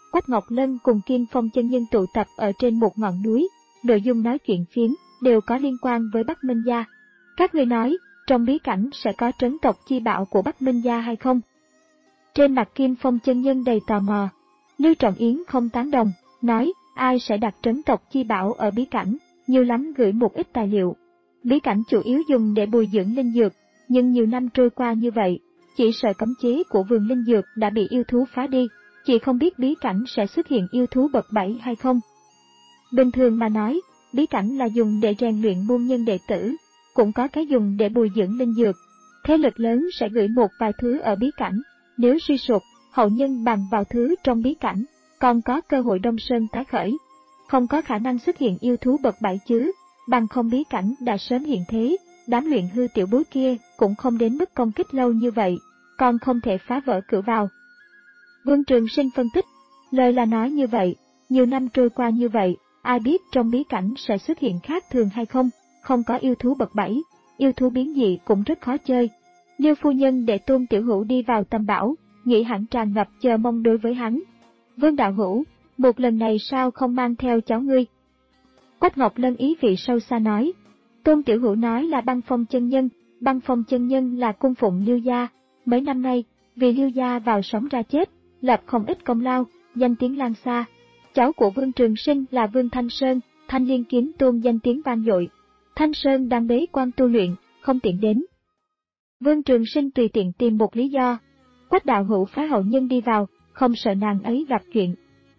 Quách Ngọc Lân cùng Kim Phong chân nhân tụ tập ở trên một ngọn núi, nội dung nói chuyện phiếm đều có liên quan với Bắc Minh gia. Các ngươi nói, trong bí cảnh sẽ có trấn tộc chi bảo của Bắc Minh gia hay không? Trên mặt Kim Phong chân nhân đầy tò mò. Lưu Trọng Yến không tán đồng, nói, ai sẽ đặt trấn tộc chi bảo ở bí cảnh, nhiều lắm gửi một ít tài liệu. Bí cảnh chủ yếu dùng để bồi dưỡng linh dược, nhưng nhiều năm trôi qua như vậy, chỉ sợ cấm chế của vườn linh dược đã bị yêu thú phá đi, chị không biết bí cảnh sẽ xuất hiện yêu thú bậc bảy hay không. Bình thường mà nói, bí cảnh là dùng để rèn luyện môn nhân đệ tử, cũng có cái dùng để bồi dưỡng linh dược. Thế lực lớn sẽ gửi một vài thứ ở bí cảnh, nếu suy sụp, hậu nhân bằng vào thứ trong bí cảnh, còn có cơ hội Đông Sơn tái khởi. Không có khả năng xuất hiện yêu thú bậc bảy chứ, bằng không bí cảnh đã sớm hiện thế, đám luyện hư tiểu bối kia cũng không đến mức công kích lâu như vậy, còn không thể phá vỡ cửa vào. Vương Trường Sinh phân tích, lời là nói như vậy, nhiều năm trôi qua như vậy, ai biết trong bí cảnh sẽ xuất hiện khác thường hay không, không có yêu thú bậc bảy, yêu thú biến dị cũng rất khó chơi. Liêu phu nhân để Tôn Tiểu Hữu đi vào Tâm Bảo, nghĩ hẳn tràn ngập chờ mong đối với hắn. Vương đạo hữu, một lần này sao không mang theo cháu ngươi? Quách Ngọc Lân ý vị sâu xa nói. Tôn Tiểu Hữu nói là Băng Phong chân nhân, Băng Phong chân nhân là cung phụng Liêu gia, mấy năm nay, vì Liêu gia vào sống ra chết, lập không ít công lao, danh tiếng lan xa. Cháu của Vương Trường Sinh là Vương Thanh Sơn, Thanh Liên Kiếm Tôn danh tiếng vang dội. Thanh Sơn đang bế quan tu luyện, không tiện đến. Vương Trường Sinh tùy tiện tìm một lý do. Quách đạo hữu phái hậu nhân đi vào, không sợ nàng ấy gặp chuyện.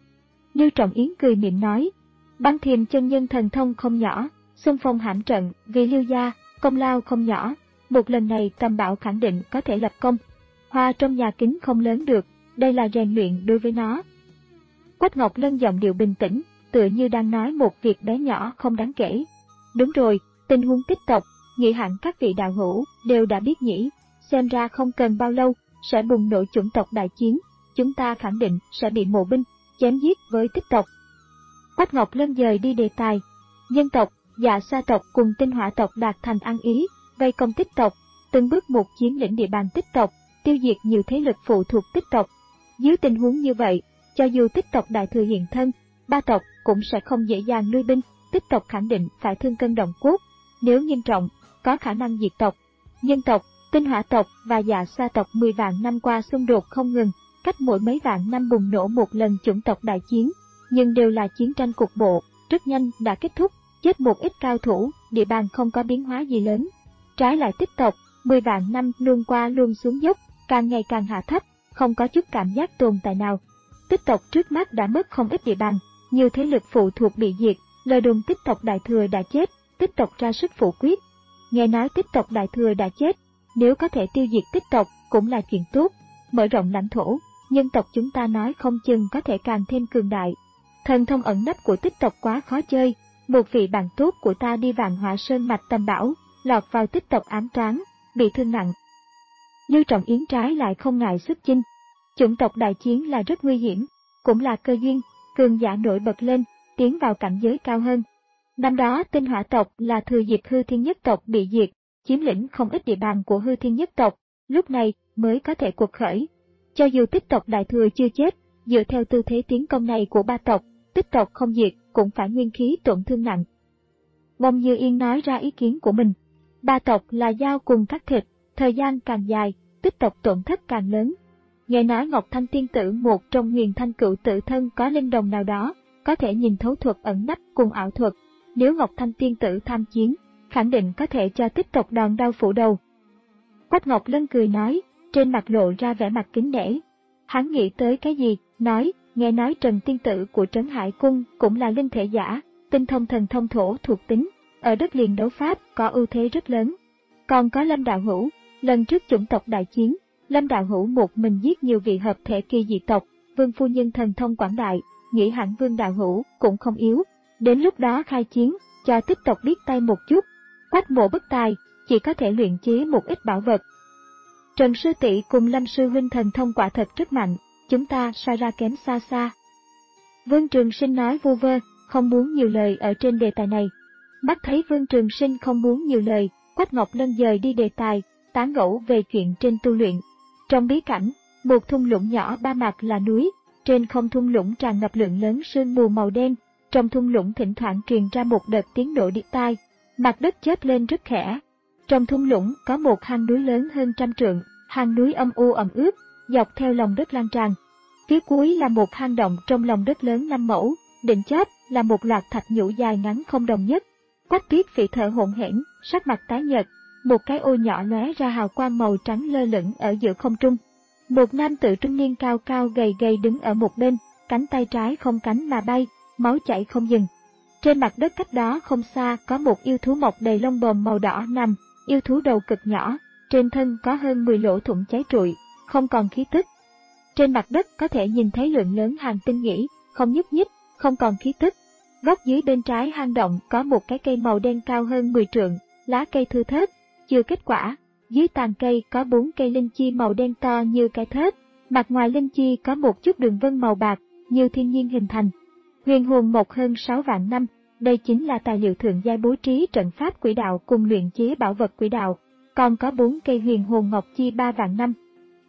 Lưu Trọng Yến cười mỉm nói, Băng Thiềm chân nhân thần thông không nhỏ, xung phong hãm trận vì Liêu gia, công lao không nhỏ, một lần này Tâm Bảo khẳng định có thể lập công. Hoa trong nhà kính không lớn được, đây là rèn luyện đối với nó. Quách Ngọc Lân giọng điệu bình tĩnh, tựa như đang nói một việc bé nhỏ không đáng kể. Đúng rồi, tình huống tích tộc, nghĩ hẳn các vị đạo hữu đều đã biết nhỉ, xem ra không cần bao lâu, sẽ bùng nổ chủng tộc đại chiến, chúng ta khẳng định sẽ bị mộ binh, chém giết với tích tộc. Quách Ngọc Lân dời đi đề tài, nhân tộc, Dạ Sa tộc cùng Tinh Hỏa tộc đạt thành ăn ý, vây công tích tộc, từng bước một chiếm lĩnh địa bàn tích tộc, tiêu diệt nhiều thế lực phụ thuộc tích tộc. Dưới tình huống như vậy, cho dù tích tộc đại thừa hiện thân, ba tộc cũng sẽ không dễ dàng lui binh, tích tộc khẳng định phải thương cân động cốt, nếu nghiêm trọng, có khả năng diệt tộc. Nhân tộc, Tinh Hỏa tộc và Dạ Sa tộc mười vạn năm qua xung đột không ngừng, cách mỗi mấy vạn năm bùng nổ một lần chủng tộc đại chiến, nhưng đều là chiến tranh cục bộ, rất nhanh đã kết thúc, chết một ít cao thủ, địa bàn không có biến hóa gì lớn. Trái lại tích tộc, mười vạn năm luôn qua luôn xuống dốc, càng ngày càng hạ thấp, không có chút cảm giác tồn tại nào. Tích tộc trước mắt đã mất không ít địa bàn, nhiều thế lực phụ thuộc bị diệt, lời đồn tích tộc đại thừa đã chết, tích tộc ra sức phủ quyết. Nghe nói tích tộc đại thừa đã chết, nếu có thể tiêu diệt tích tộc cũng là chuyện tốt, mở rộng lãnh thổ, nhân tộc chúng ta nói không chừng có thể càng thêm cường đại. Thần thông ẩn nấp của tích tộc quá khó chơi, một vị bạn tốt của ta đi Vạn Hỏa Sơn mạch Tâm Bảo, lọt vào tích tộc ám toán, bị thương nặng. Lưu Trọng Yến trái lại không ngại xuất chinh. Chủng tộc đại chiến là rất nguy hiểm, cũng là cơ duyên, cường giả nổi bật lên, tiến vào cảnh giới cao hơn. Năm đó Tinh Hỏa tộc là thừa dịp Hư Thiên nhất tộc bị diệt, chiếm lĩnh không ít địa bàn của Hư Thiên nhất tộc, lúc này mới có thể cuộc khởi. Cho dù tích tộc đại thừa chưa chết, dựa theo tư thế tiến công này của ba tộc, tích tộc không diệt cũng phải nguyên khí tổn thương nặng. Bông Như Yên nói ra ý kiến của mình. Ba tộc là dao cùng cắt thịt, thời gian càng dài, tích tộc tổn thất càng lớn. Nghe nói Ngọc Thanh tiên tử một trong Huyền Thanh cựu tự thân có linh đồng nào đó, có thể nhìn thấu thuật ẩn nấp cùng ảo thuật. Nếu Ngọc Thanh tiên tử tham chiến, khẳng định có thể cho tích tộc đòn đau phủ đầu. Quách Ngọc Lân cười nói, trên mặt lộ ra vẻ mặt kính nể. Hắn nghĩ tới cái gì, nói, nghe nói Trần tiên tử của Trấn Hải Cung cũng là linh thể giả, tinh thông thần thông thổ thuộc tính, ở đất liền đấu pháp có ưu thế rất lớn. Còn có Lâm đạo hữu, lần trước chủng tộc đại chiến, Lâm đạo hữu một mình giết nhiều vị hợp thể kỳ dị tộc, Vương phu nhân thần thông quảng đại, nghĩ hẳn Vương đạo hữu cũng không yếu. Đến lúc đó khai chiến, cho tích tộc biết tay một chút. Quách mộ bất tài, chỉ có thể luyện chế một ít bảo vật. Trần sư tỷ cùng Lâm sư huynh thần thông quả thật rất mạnh, chúng ta so ra kém xa xa. Vương Trường Sinh nói vu vơ, không muốn nhiều lời ở trên đề tài này. Mắt thấy Vương Trường Sinh không muốn nhiều lời, Quách Ngọc Lân dời đi đề tài, tán gẫu về chuyện trên tu luyện. Trong bí cảnh, một thung lũng nhỏ ba mặt là núi, trên không thung lũng tràn ngập lượng lớn sương mù màu đen, trong thung lũng thỉnh thoảng truyền ra một đợt tiếng nổ điếc tai, mặt đất chớp lên rất khẽ. Trong thung lũng có một hang núi lớn hơn trăm trượng, hang núi âm u ẩm ướt, dọc theo lòng đất lan tràn. Phía cuối là một hang động trong lòng đất lớn năm mẫu, đỉnh chóp là một loạt thạch nhũ dài ngắn không đồng nhất. Quách Tuyết Phỉ thở hổn hển, sắc mặt tái nhợt, một cái ô nhỏ lóe ra hào quang màu trắng lơ lửng ở giữa không trung. Một nam tử trung niên cao cao gầy gầy đứng ở một bên, cánh tay trái không cánh mà bay, máu chảy không dừng. Trên mặt đất cách đó không xa có một yêu thú mọc đầy lông bồm màu đỏ nằm, yêu thú đầu cực nhỏ, trên thân có hơn mười lỗ thủng cháy trụi, không còn khí tức. Trên mặt đất có thể nhìn thấy lượng lớn hàng tinh nhĩ, không nhúc nhích, không còn khí tức. Góc dưới bên trái hang động có một cái cây màu đen cao hơn mười trượng, lá cây thưa thớt, chưa kết quả. Dưới tàn cây có bốn cây linh chi màu đen to như cái thớt, mặt ngoài linh chi có một chút đường vân màu bạc, như thiên nhiên hình thành. Huyền hồn mộc hơn sáu vạn năm, đây chính là tài liệu thượng giai bố trí trận pháp quỷ đạo cùng luyện chế bảo vật quỷ đạo, còn có bốn cây huyền hồn ngọc chi ba vạn năm.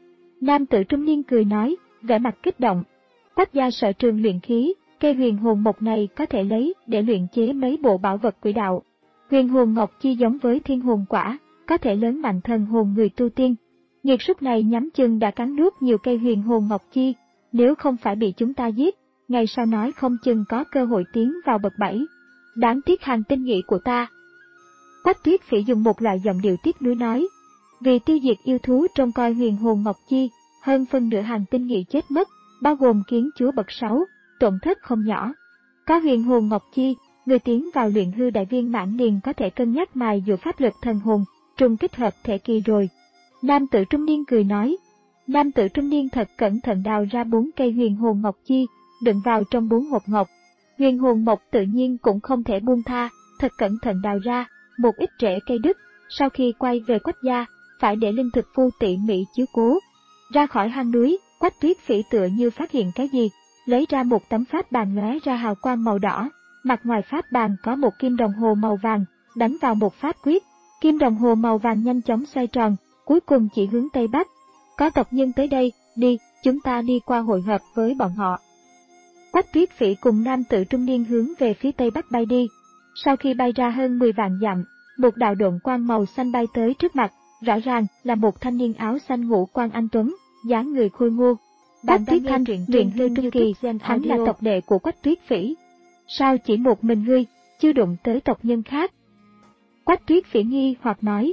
Nam tử trung niên cười nói, vẻ mặt kích động. Quách gia sở trường luyện khí, cây huyền hồn mộc này có thể lấy để luyện chế mấy bộ bảo vật quỷ đạo. Huyền hồn ngọc chi giống với thiên hồn quả, có thể lớn mạnh thần hồn người tu tiên. Nghiệt súc này nhắm chừng đã cắn nuốt nhiều cây huyền hồn ngọc chi, nếu không phải bị chúng ta giết, ngày sau nói không chừng có cơ hội tiến vào bậc bảy. Đáng tiếc hàng tinh nghị của ta. Quách Tuyết Phỉ dùng một loại giọng điệu tiếc nuối nói, vì tiêu diệt yêu thú trong coi huyền hồn ngọc chi, hơn phân nửa hàng tinh nghị chết mất, bao gồm kiến chúa bậc sáu, tổn thất không nhỏ. Có huyền hồn ngọc chi, người tiến vào luyện hư đại viên mãn liền có thể cân nhắc mài dũa pháp lực thần hồn, trùng kích hợp thể kỳ rồi. Nam tử trung niên cười nói. Nam tử trung niên thật cẩn thận đào ra bốn cây huyền hồn ngọc chi, đựng vào trong bốn hộp ngọc. Huyền hồn mộc tự nhiên cũng không thể buông tha, thật cẩn thận đào ra, một ít rễ cây đứt, sau khi quay về Quách gia, phải để linh thực phu tỉ mỉ chiếu cố. Ra khỏi hang núi, Quách Tuyết Phỉ tựa như phát hiện cái gì, lấy ra một tấm pháp bàn lóe ra hào quang màu đỏ, mặt ngoài pháp bàn có một kim đồng hồ màu vàng, đánh vào một pháp quyết, kim đồng hồ màu vàng nhanh chóng xoay tròn, cuối cùng chỉ hướng tây bắc. Có tộc nhân tới đây, đi, chúng ta đi qua hội hợp với bọn họ. Quách Tuyết Phỉ cùng nam tử trung niên hướng về phía tây bắc bay đi. Sau khi bay ra hơn mười vạn dặm, một đạo độn quang màu xanh bay tới trước mặt, rõ ràng là một thanh niên áo xanh ngũ quan anh tuấn, dáng người khôi ngô. Quách Tuyết Thanh, luyện hư trung kỳ, hắn là tộc đệ của Quách Tuyết Phỉ. Sao chỉ một mình ngươi, chưa đụng tới tộc nhân khác? Quách Tuyết Phỉ nghi hoặc nói.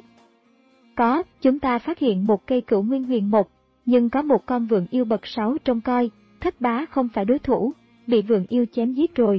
Có, chúng ta phát hiện một cây cửu nguyên huyền mộc, nhưng có một con vượn yêu bậc sáu trông coi, thất bá không phải đối thủ, bị vượn yêu chém giết rồi.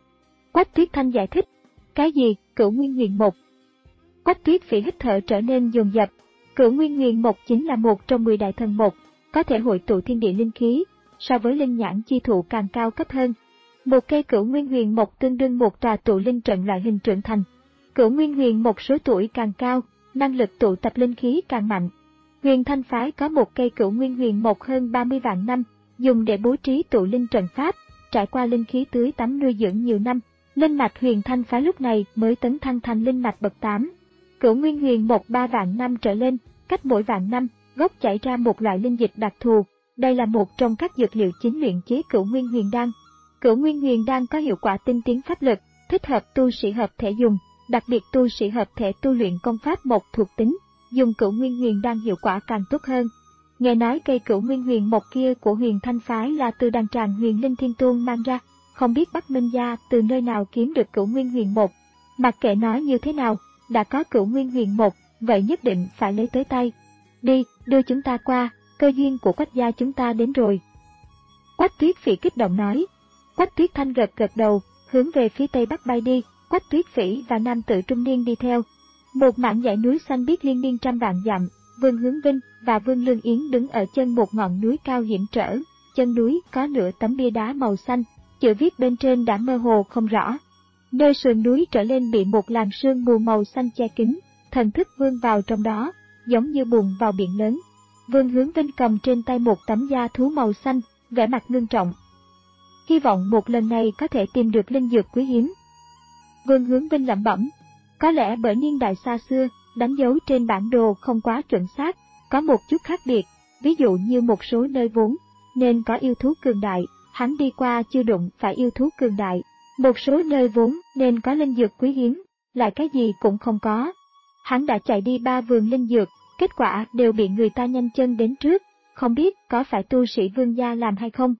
Quách Tuyết Thanh giải thích. Cái gì, cửu nguyên huyền mộc? Quách Tuyết Phỉ hít thở trở nên dồn dập. Cửu nguyên huyền mộc chính là một trong mười đại thần mộc, có thể hội tụ thiên địa linh khí, so với linh nhãn chi thụ càng cao cấp hơn. Một cây cửu nguyên huyền mộc tương đương một trà tụ linh trận loại hình trưởng thành. Cửu nguyên huyền mộc số tuổi càng cao, năng lực tụ tập linh khí càng mạnh. Huyền Thanh phái có một cây cửu nguyên huyền mộc hơn ba mươi vạn năm, dùng để bố trí tụ linh trận pháp, trải qua linh khí tưới tắm nuôi dưỡng nhiều năm, linh mạch Huyền Thanh phái lúc này mới tấn thăng thành linh mạch bậc tám. Cửu nguyên huyền mộc ba vạn năm trở lên, cách mỗi vạn năm, gốc chảy ra một loại linh dịch đặc thù, đây là một trong các dược liệu chính luyện chế cửu nguyên huyền đan. Cửu nguyên huyền đan có hiệu quả tinh tiến pháp lực, thích hợp tu sĩ hợp thể dùng, đặc biệt tu sĩ hợp thể tu luyện công pháp mộc thuộc tính, dùng cửu nguyên huyền đan hiệu quả càng tốt hơn. Nghe nói cây cửu nguyên huyền mộc kia của Huyền Thanh phái là từ đàn tràng Huyền Linh Thiên Tôn mang ra, không biết Bắc Minh gia từ nơi nào kiếm được cửu nguyên huyền mộc. Mặc kệ nói như thế nào, đã có cửu nguyên huyền mộc, vậy nhất định phải lấy tới tay. Đi, đưa chúng ta qua, cơ duyên của Quách gia chúng ta đến rồi. Quách Tuyết Phỉ kích động nói. Quách Tuyết Thanh gật gật đầu, hướng về phía tây bắc bay đi, Quách Tuyết Phỉ và nam tử trung niên đi theo. Một mảng dãy núi xanh biếc liên miên trăm vạn dặm, Vương Hướng Vinh và Vương Lương Yến đứng ở chân một ngọn núi cao hiểm trở, chân núi có nửa tấm bia đá màu xanh, chữ viết bên trên đã mơ hồ không rõ. Nơi sườn núi trở lên bị một làn sương mù màu xanh che kín, thần thức vươn vào trong đó, giống như bùn vào biển lớn. Vương Hướng Vinh cầm trên tay một tấm da thú màu xanh, vẻ mặt ngưng trọng. Hy vọng một lần này có thể tìm được linh dược quý hiếm. Vương Hướng Vinh lẩm bẩm, có lẽ bởi niên đại xa xưa, đánh dấu trên bản đồ không quá chuẩn xác, có một chút khác biệt, ví dụ như một số nơi vốn nên có yêu thú cường đại, hắn đi qua chưa đụng phải yêu thú cường đại. Một số nơi vốn nên có linh dược quý hiếm, lại cái gì cũng không có. Hắn đã chạy đi ba vườn linh dược, kết quả đều bị người ta nhanh chân đến trước, không biết có phải tu sĩ Vương gia làm hay không.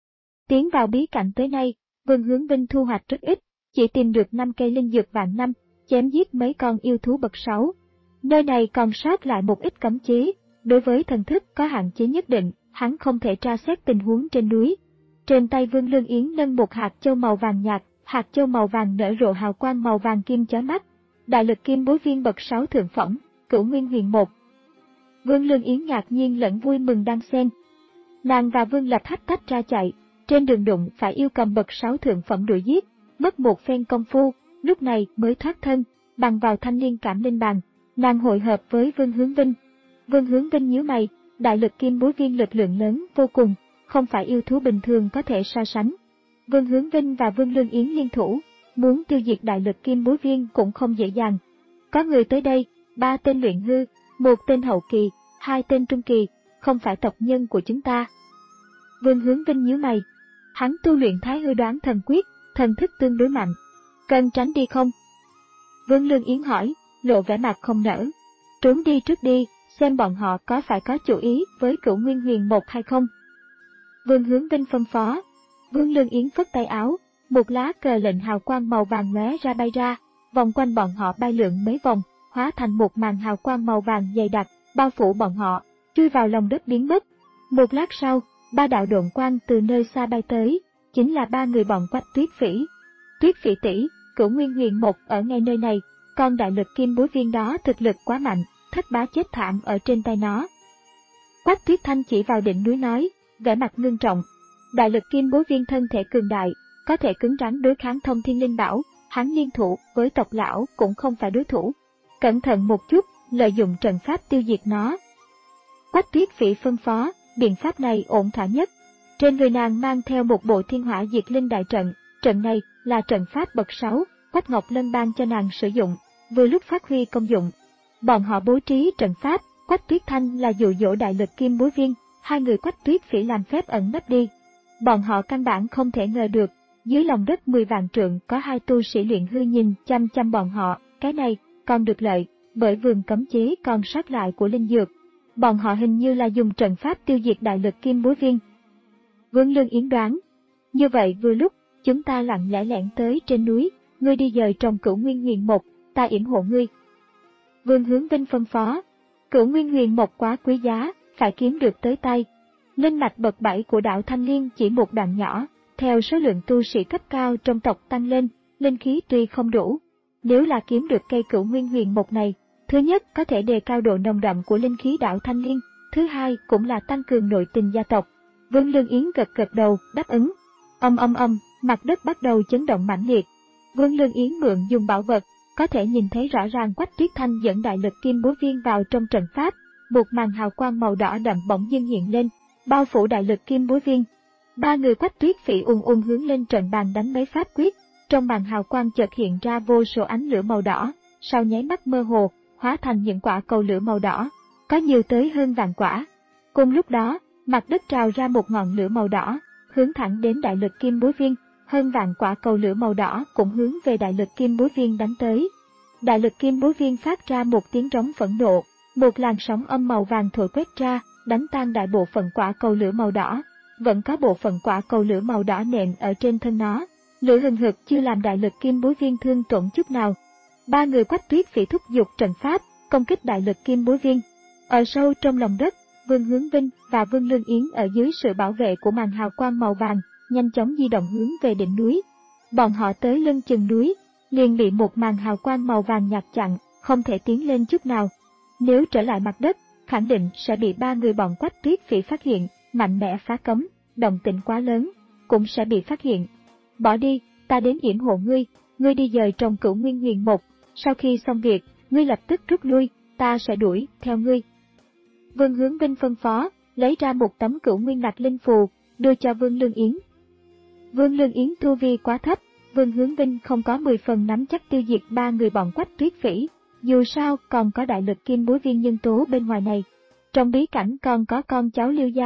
Tiến vào bí cảnh tới nay, Vương Hướng Vinh thu hoạch rất ít, chỉ tìm được năm cây linh dược vạn năm, chém giết mấy con yêu thú bậc sáu. Nơi này còn sót lại một ít cấm chế, đối với thần thức có hạn chế nhất định, hắn không thể tra xét tình huống trên núi. Trên tay Vương Lương Yến nâng một hạt châu màu vàng nhạt, hạt châu màu vàng nở rộ hào quang màu vàng kim chói mắt. Đại lực kim bối viên bậc sáu thượng phẩm, Cửu Nguyên Huyền một. Vương Lương Yến ngạc nhiên lẫn vui mừng đan xen. Nàng và Vương Lập hách tách ra chạy, trên đường đụng phải yêu cầm bậc sáu thượng phẩm đuổi giết, mất một phen công phu, lúc này mới thoát thân, bằng vào thanh liên cảm linh bàn, nàng hội hợp với Vương Hướng Vinh. Vương Hướng Vinh nhíu mày, đại lực kim bối viên lực lượng lớn vô cùng, không phải yêu thú bình thường có thể so sánh. Vương Hướng Vinh và Vương Lương Yến liên thủ, muốn tiêu diệt đại lực kim bối viên cũng không dễ dàng. Có người tới đây, ba tên luyện hư, một tên hậu kỳ, hai tên trung kỳ, không phải tộc nhân của chúng ta. Vương Hướng Vinh nhíu mày, hắn tu luyện Thái Hư Đoán Thần Quyết, thần thức tương đối mạnh, cần tránh đi không? Vương Lương Yến hỏi, lộ vẻ mặt không nỡ. Trốn đi trước đi, xem bọn họ có phải có chủ ý với Cửu Nguyên Huyền một hay không. Vương Hướng Vinh phân phó. Vương Lương Yến phất tay áo, một lá cờ lệnh hào quang màu vàng lóe ra bay ra, vòng quanh bọn họ bay lượn mấy vòng, hóa thành một màn hào quang màu vàng dày đặc, bao phủ bọn họ, chui vào lòng đất biến mất. Một lát sau, ba đạo độn quang từ nơi xa bay tới, chính là ba người bọn Quách Tuyết Phỉ. Tuyết Phỉ tỷ, Cửu Nguyên Huyền một ở ngay nơi này, còn đại lực kim bối viên đó thực lực quá mạnh, thất bá chết thảm ở trên tay nó. Quách Tuyết Thanh chỉ vào đỉnh núi nói, vẻ mặt ngưng trọng. Đại lực kim bối viên thân thể cường đại, có thể cứng rắn đối kháng thông thiên linh bảo, hắn liên thủ với tộc lão cũng không phải đối thủ. Cẩn thận một chút, lợi dụng trận pháp tiêu diệt nó. Quách Tuyết Phỉ phân phó, biện pháp này ổn thỏa nhất. Trên người nàng mang theo một bộ thiên hỏa diệt linh đại trận, trận này là trận pháp bậc sáu, Quách Ngọc Lân ban cho nàng sử dụng, vừa lúc phát huy công dụng. Bọn họ bố trí trận pháp, Quách Tuyết Thanh là dụ dỗ đại lực kim bối viên, hai người Quách Tuyết Phỉ làm phép ẩn nấp đi. Bọn họ căn bản không thể ngờ được, dưới lòng đất mười vạn trượng có hai tu sĩ luyện hư nhìn chăm chăm bọn họ, cái này còn được lợi, bởi vườn cấm chế còn sót lại của linh dược. Bọn họ hình như là dùng trận pháp tiêu diệt đại lực kim bối viên. Vương Lương Yến đoán, như vậy vừa lúc, chúng ta lặng lẽ lẻn tới trên núi, ngươi đi dời trong Cửu Nguyên Huyền một, ta yểm hộ ngươi. Vương Hướng Vinh phân phó, Cửu Nguyên Huyền một quá quý giá, phải kiếm được tới tay. Linh mạch bậc bảy của đạo Thanh Liên chỉ một đoạn nhỏ, theo số lượng tu sĩ cấp cao trong tộc tăng lên, linh khí tuy không đủ. Nếu là kiếm được cây Cửu Nguyên Huyền một này, thứ nhất có thể đề cao độ nồng đậm của linh khí đạo Thanh Liên, thứ hai cũng là tăng cường nội tình gia tộc. Vương Lương Yến gật gật đầu, đáp ứng. Âm âm âm, mặt đất bắt đầu chấn động mãnh liệt. Vương Lương Yến mượn dùng bảo vật, có thể nhìn thấy rõ ràng Quách Tuyết Thanh dẫn đại lực kim bối viên vào trong trận pháp, một màn hào quang màu đỏ đậm bỗng dưng hiện lên, bao phủ đại lực kim bối viên. Ba người Quách Tuyết Phỉ ung ung hướng lên trận bàn đánh mấy pháp quyết, trong màn hào quang chợt hiện ra vô số ánh lửa màu đỏ, sau nháy mắt mơ hồ, hóa thành những quả cầu lửa màu đỏ, có nhiều tới hơn vạn quả. Cùng lúc đó, mặt đất trào ra một ngọn lửa màu đỏ, hướng thẳng đến đại lực kim bối viên, hơn vạn quả cầu lửa màu đỏ cũng hướng về đại lực kim bối viên đánh tới. Đại lực kim bối viên phát ra một tiếng rống phẫn nộ, một làn sóng âm màu vàng thổi quét ra, đánh tan đại bộ phận quả cầu lửa màu đỏ. Vẫn có bộ phận quả cầu lửa màu đỏ nện ở trên thân nó, lửa hừng hực chưa làm đại lực kim bối viên thương tổn chút nào. Ba người Quách Tuyết Phỉ thúc giục trận pháp, công kích đại lực kim bối viên. Ở sâu trong lòng đất, Vương Hướng Vinh và Vương Lương Yến ở dưới sự bảo vệ của màn hào quang màu vàng, nhanh chóng di động hướng về đỉnh núi. Bọn họ tới lưng chừng núi, liền bị một màn hào quang màu vàng nhạt chặn, không thể tiến lên chút nào. Nếu trở lại mặt đất, khẳng định sẽ bị ba người bọn Quách Tuyết Phỉ phát hiện, mạnh mẽ phá cấm, động tĩnh quá lớn, cũng sẽ bị phát hiện. Bỏ đi, ta đến yểm hộ ngươi, ngươi đi dời trong Cửu Nguyên Huyền một, sau khi xong việc, ngươi lập tức rút lui, ta sẽ đuổi theo ngươi. Vương Hướng Vinh phân phó, lấy ra một tấm Cửu Nguyên Lạc Linh Phù, đưa cho Vương Lương Yến. Vương Lương Yến tu vi quá thấp, Vương Hướng Vinh không có mười phần nắm chắc tiêu diệt ba người bọn Quách Tuyết Phỉ, dù sao còn có đại lực kim bối viên nhân tố bên ngoài này. Trong bí cảnh còn có con cháu Liêu gia,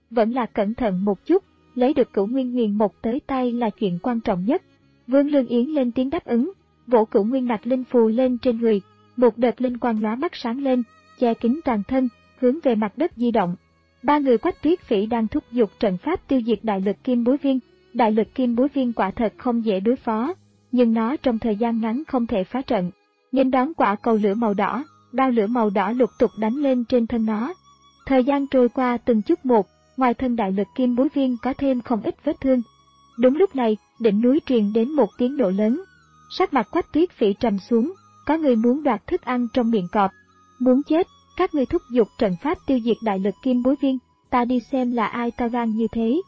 vẫn là cẩn thận một chút, lấy được Cửu Nguyên Huyền Một tới tay là chuyện quan trọng nhất. Vương Lương Yến lên tiếng đáp ứng, vỗ Cửu Nguyên Mạc Linh Phù lên trên người, một đợt linh quang lóa mắt sáng lên, che kín toàn thân, hướng về mặt đất di động. Ba người Quách Tuyết Phỉ đang thúc giục trận pháp tiêu diệt đại lực kim bối viên. Đại lực kim bối viên quả thật không dễ đối phó, nhưng nó trong thời gian ngắn không thể phá trận. Nghênh đón quả cầu lửa màu đỏ, đao lửa màu đỏ lục tục đánh lên trên thân nó. Thời gian trôi qua từng chút một, ngoài thân đại lực kim bối viên có thêm không ít vết thương. Đúng lúc này, đỉnh núi truyền đến một tiếng nổ lớn. Sắc mặt Quách Tuyết Phỉ trầm xuống, có người muốn đoạt thức ăn trong miệng cọp. Muốn chết, các ngươi thúc giục trận pháp tiêu diệt đại lực kim bối viên, ta đi xem là ai to gan như thế.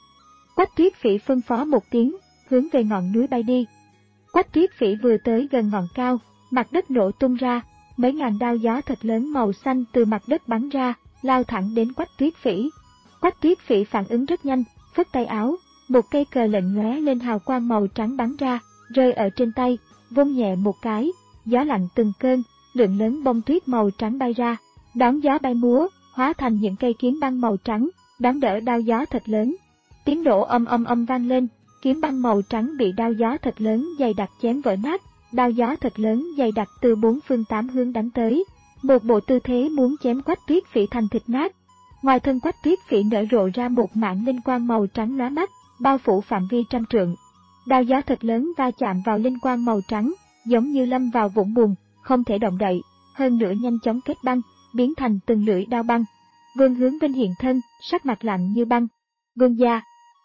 Quách Tuyết Phỉ phân phó một tiếng, hướng về ngọn núi bay đi. Quách Tuyết Phỉ vừa tới gần ngọn cao, mặt đất nổ tung ra, mấy ngàn đao gió thật lớn màu xanh từ mặt đất bắn ra, lao thẳng đến Quách Tuyết Phỉ. Quách Tuyết Phỉ phản ứng rất nhanh, phất tay áo, một cây cờ lệnh lóe lên hào quang màu trắng bắn ra, rơi ở trên tay, vung nhẹ một cái, gió lạnh từng cơn, lượng lớn bông tuyết màu trắng bay ra, đón gió bay múa, hóa thành những cây kiếm băng màu trắng, đón đỡ đao gió thật lớn. Tiếng nổ âm âm âm vang lên, kiếm băng màu trắng bị đao gió thật lớn dày đặc chém vỡ nát, đao gió thật lớn dày đặc từ bốn phương tám hướng đánh tới, một bộ tư thế muốn chém Quách Tuyết Phỉ thành thịt nát. Ngoài thân Quách Tuyết Phỉ nở rộ ra một mảng linh quang màu trắng lóa mắt, bao phủ phạm vi trăm trượng. Đao gió thật lớn va chạm vào linh quang màu trắng, giống như lâm vào vũng bùn, không thể động đậy, hơn nữa nhanh chóng kết băng, biến thành từng lưỡi đao băng. Vương Hướng Vinh hiện thân, sắc mặt lạnh như băng. Vương gia.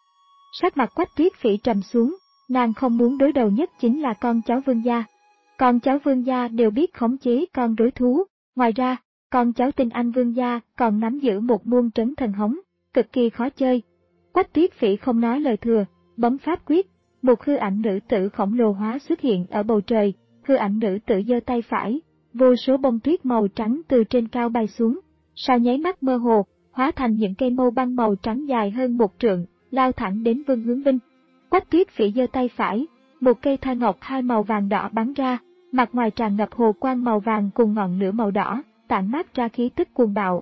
Sắc mặt Quách Tuyết Phỉ trầm xuống, nàng không muốn đối đầu nhất chính là con cháu Vương gia. Con cháu Vương gia đều biết khống chế con đối thú, ngoài ra, con cháu Tinh Anh Vương gia còn nắm giữ một muôn trấn thần hống, cực kỳ khó chơi. Quách Tuyết Phỉ không nói lời thừa, bấm pháp quyết, một hư ảnh nữ tử khổng lồ hóa xuất hiện ở bầu trời, hư ảnh nữ tử giơ tay phải, vô số bông tuyết màu trắng từ trên cao bay xuống, sau nháy mắt mơ hồ, hóa thành những cây mâu băng màu trắng dài hơn một trượng, lao thẳng đến Vương Hướng Vinh. Quách Tuyết Phỉ giơ tay phải, một cây tha ngọc hai màu vàng đỏ bắn ra, mặt ngoài tràn ngập hồ quang màu vàng cùng ngọn lửa màu đỏ, tản mát ra khí tức cuồng bạo.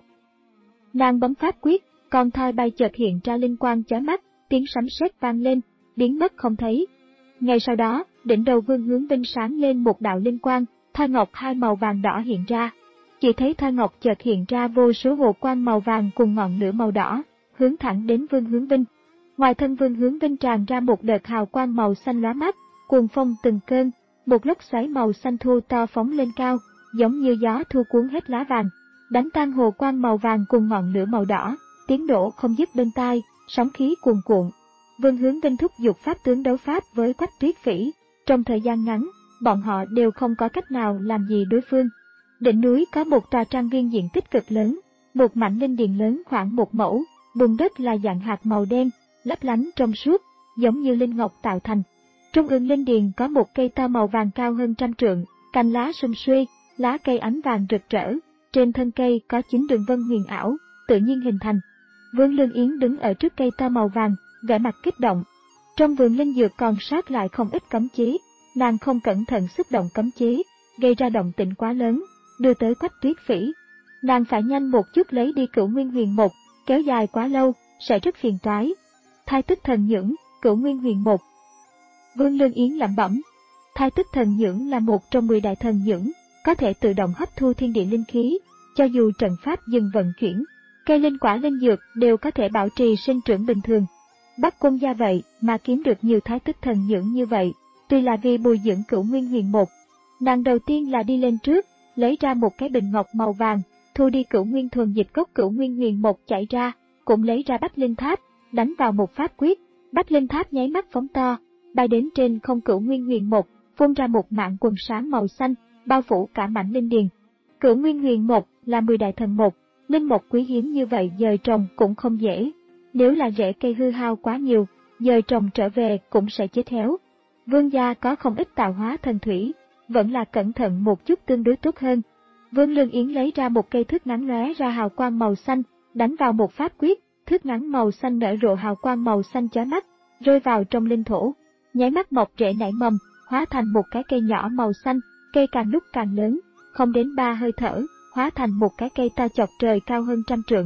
Nàng bấm pháp quyết, con thoi bay chợt hiện ra linh quang chói mắt, tiếng sấm sét vang lên, biến mất không thấy. Ngay sau đó, đỉnh đầu Vương Hướng Vinh sáng lên một đạo linh quang, thoi ngọc hai màu vàng đỏ hiện ra. Chỉ thấy thoi ngọc chợt hiện ra vô số hồ quang màu vàng cùng ngọn lửa màu đỏ, hướng thẳng đến Vương Hướng Vinh. Ngoài thân Vương Hướng Vinh tràn ra một đợt hào quang màu xanh lóa mắt, cuồng phong từng cơn, một lốc xoáy màu xanh thu to phóng lên cao, giống như gió thu cuốn hết lá vàng, đánh tan hồ quang màu vàng cùng ngọn lửa màu đỏ, tiếng nổ không dứt bên tai, sóng khí cuồn cuộn. Vương Hướng Vinh thúc giục pháp tướng đấu pháp với Quách Tuyết Phỉ, trong thời gian ngắn, bọn họ đều không có cách nào làm gì đối phương. Đỉnh núi có một tòa trang viên diện tích cực lớn, một mảnh linh điền lớn khoảng một mẫu, bùn đất là dạng hạt màu đen, lấp lánh trong suốt, giống như linh ngọc tạo thành. Trung ương linh điền có một cây to màu vàng cao hơn trăm trượng, cành lá sum suê, lá cây ánh vàng rực rỡ, trên thân cây có chín đường vân huyền ảo, tự nhiên hình thành. Vương Lương Yến đứng ở trước cây to màu vàng, vẻ mặt kích động. Trong vườn linh dược còn sót lại không ít cấm chế, nàng không cẩn thận xúc động cấm chế, gây ra động tĩnh quá lớn, đưa tới Quách Tuyết Phỉ. Nàng phải nhanh một chút lấy đi Cửu Nguyên Huyền Một, kéo dài quá lâu, sẽ rất phiền toái. Thai tức thần nhưỡng, Cửu Nguyên Huyền Một. Vương Lương Yến lẩm bẩm. Thai tức thần nhưỡng là một trong mười đại thần nhưỡng, có thể tự động hấp thu thiên địa linh khí, cho dù trận pháp dừng vận chuyển, cây linh quả linh dược đều có thể bảo trì sinh trưởng bình thường. Bắc Cung gia vậy mà kiếm được nhiều thái tức thần nhưỡng như vậy, tuy là vì bồi dưỡng Cửu Nguyên Huyền Một. Nàng đầu tiên là đi lên trước, lấy ra một cái bình ngọc màu vàng, thu đi Cửu Nguyên thuần dịch cốc Cửu Nguyên Huyền Một chảy ra, cũng lấy ra Bách Linh Tháp, đánh vào một pháp quyết, Bách Linh Tháp nháy mắt phóng to, bay đến trên không Cửu Nguyên Huyền Một, phun ra một mảng quần sáng màu xanh, bao phủ cả mảnh linh điền. Cửu Nguyên Huyền Một là mười đại thần một, linh mục quý hiếm như vậy dời trồng cũng không dễ. Nếu là rễ cây hư hao quá nhiều, dời trồng trở về cũng sẽ chết héo. Vương gia có không ít tạo hóa thần thủy, vẫn là cẩn thận một chút tương đối tốt hơn. Vương Lương Yến lấy ra một cây thước ngắn lóe ra hào quang màu xanh, đánh vào một pháp quyết, thước ngắn màu xanh nở rộ hào quang màu xanh chói mắt, rơi vào trong linh thổ, nháy mắt mọc rễ nảy mầm, hóa thành một cái cây nhỏ màu xanh, cây càng lúc càng lớn, không đến ba hơi thở, hóa thành một cái cây to chọc trời cao hơn trăm trượng.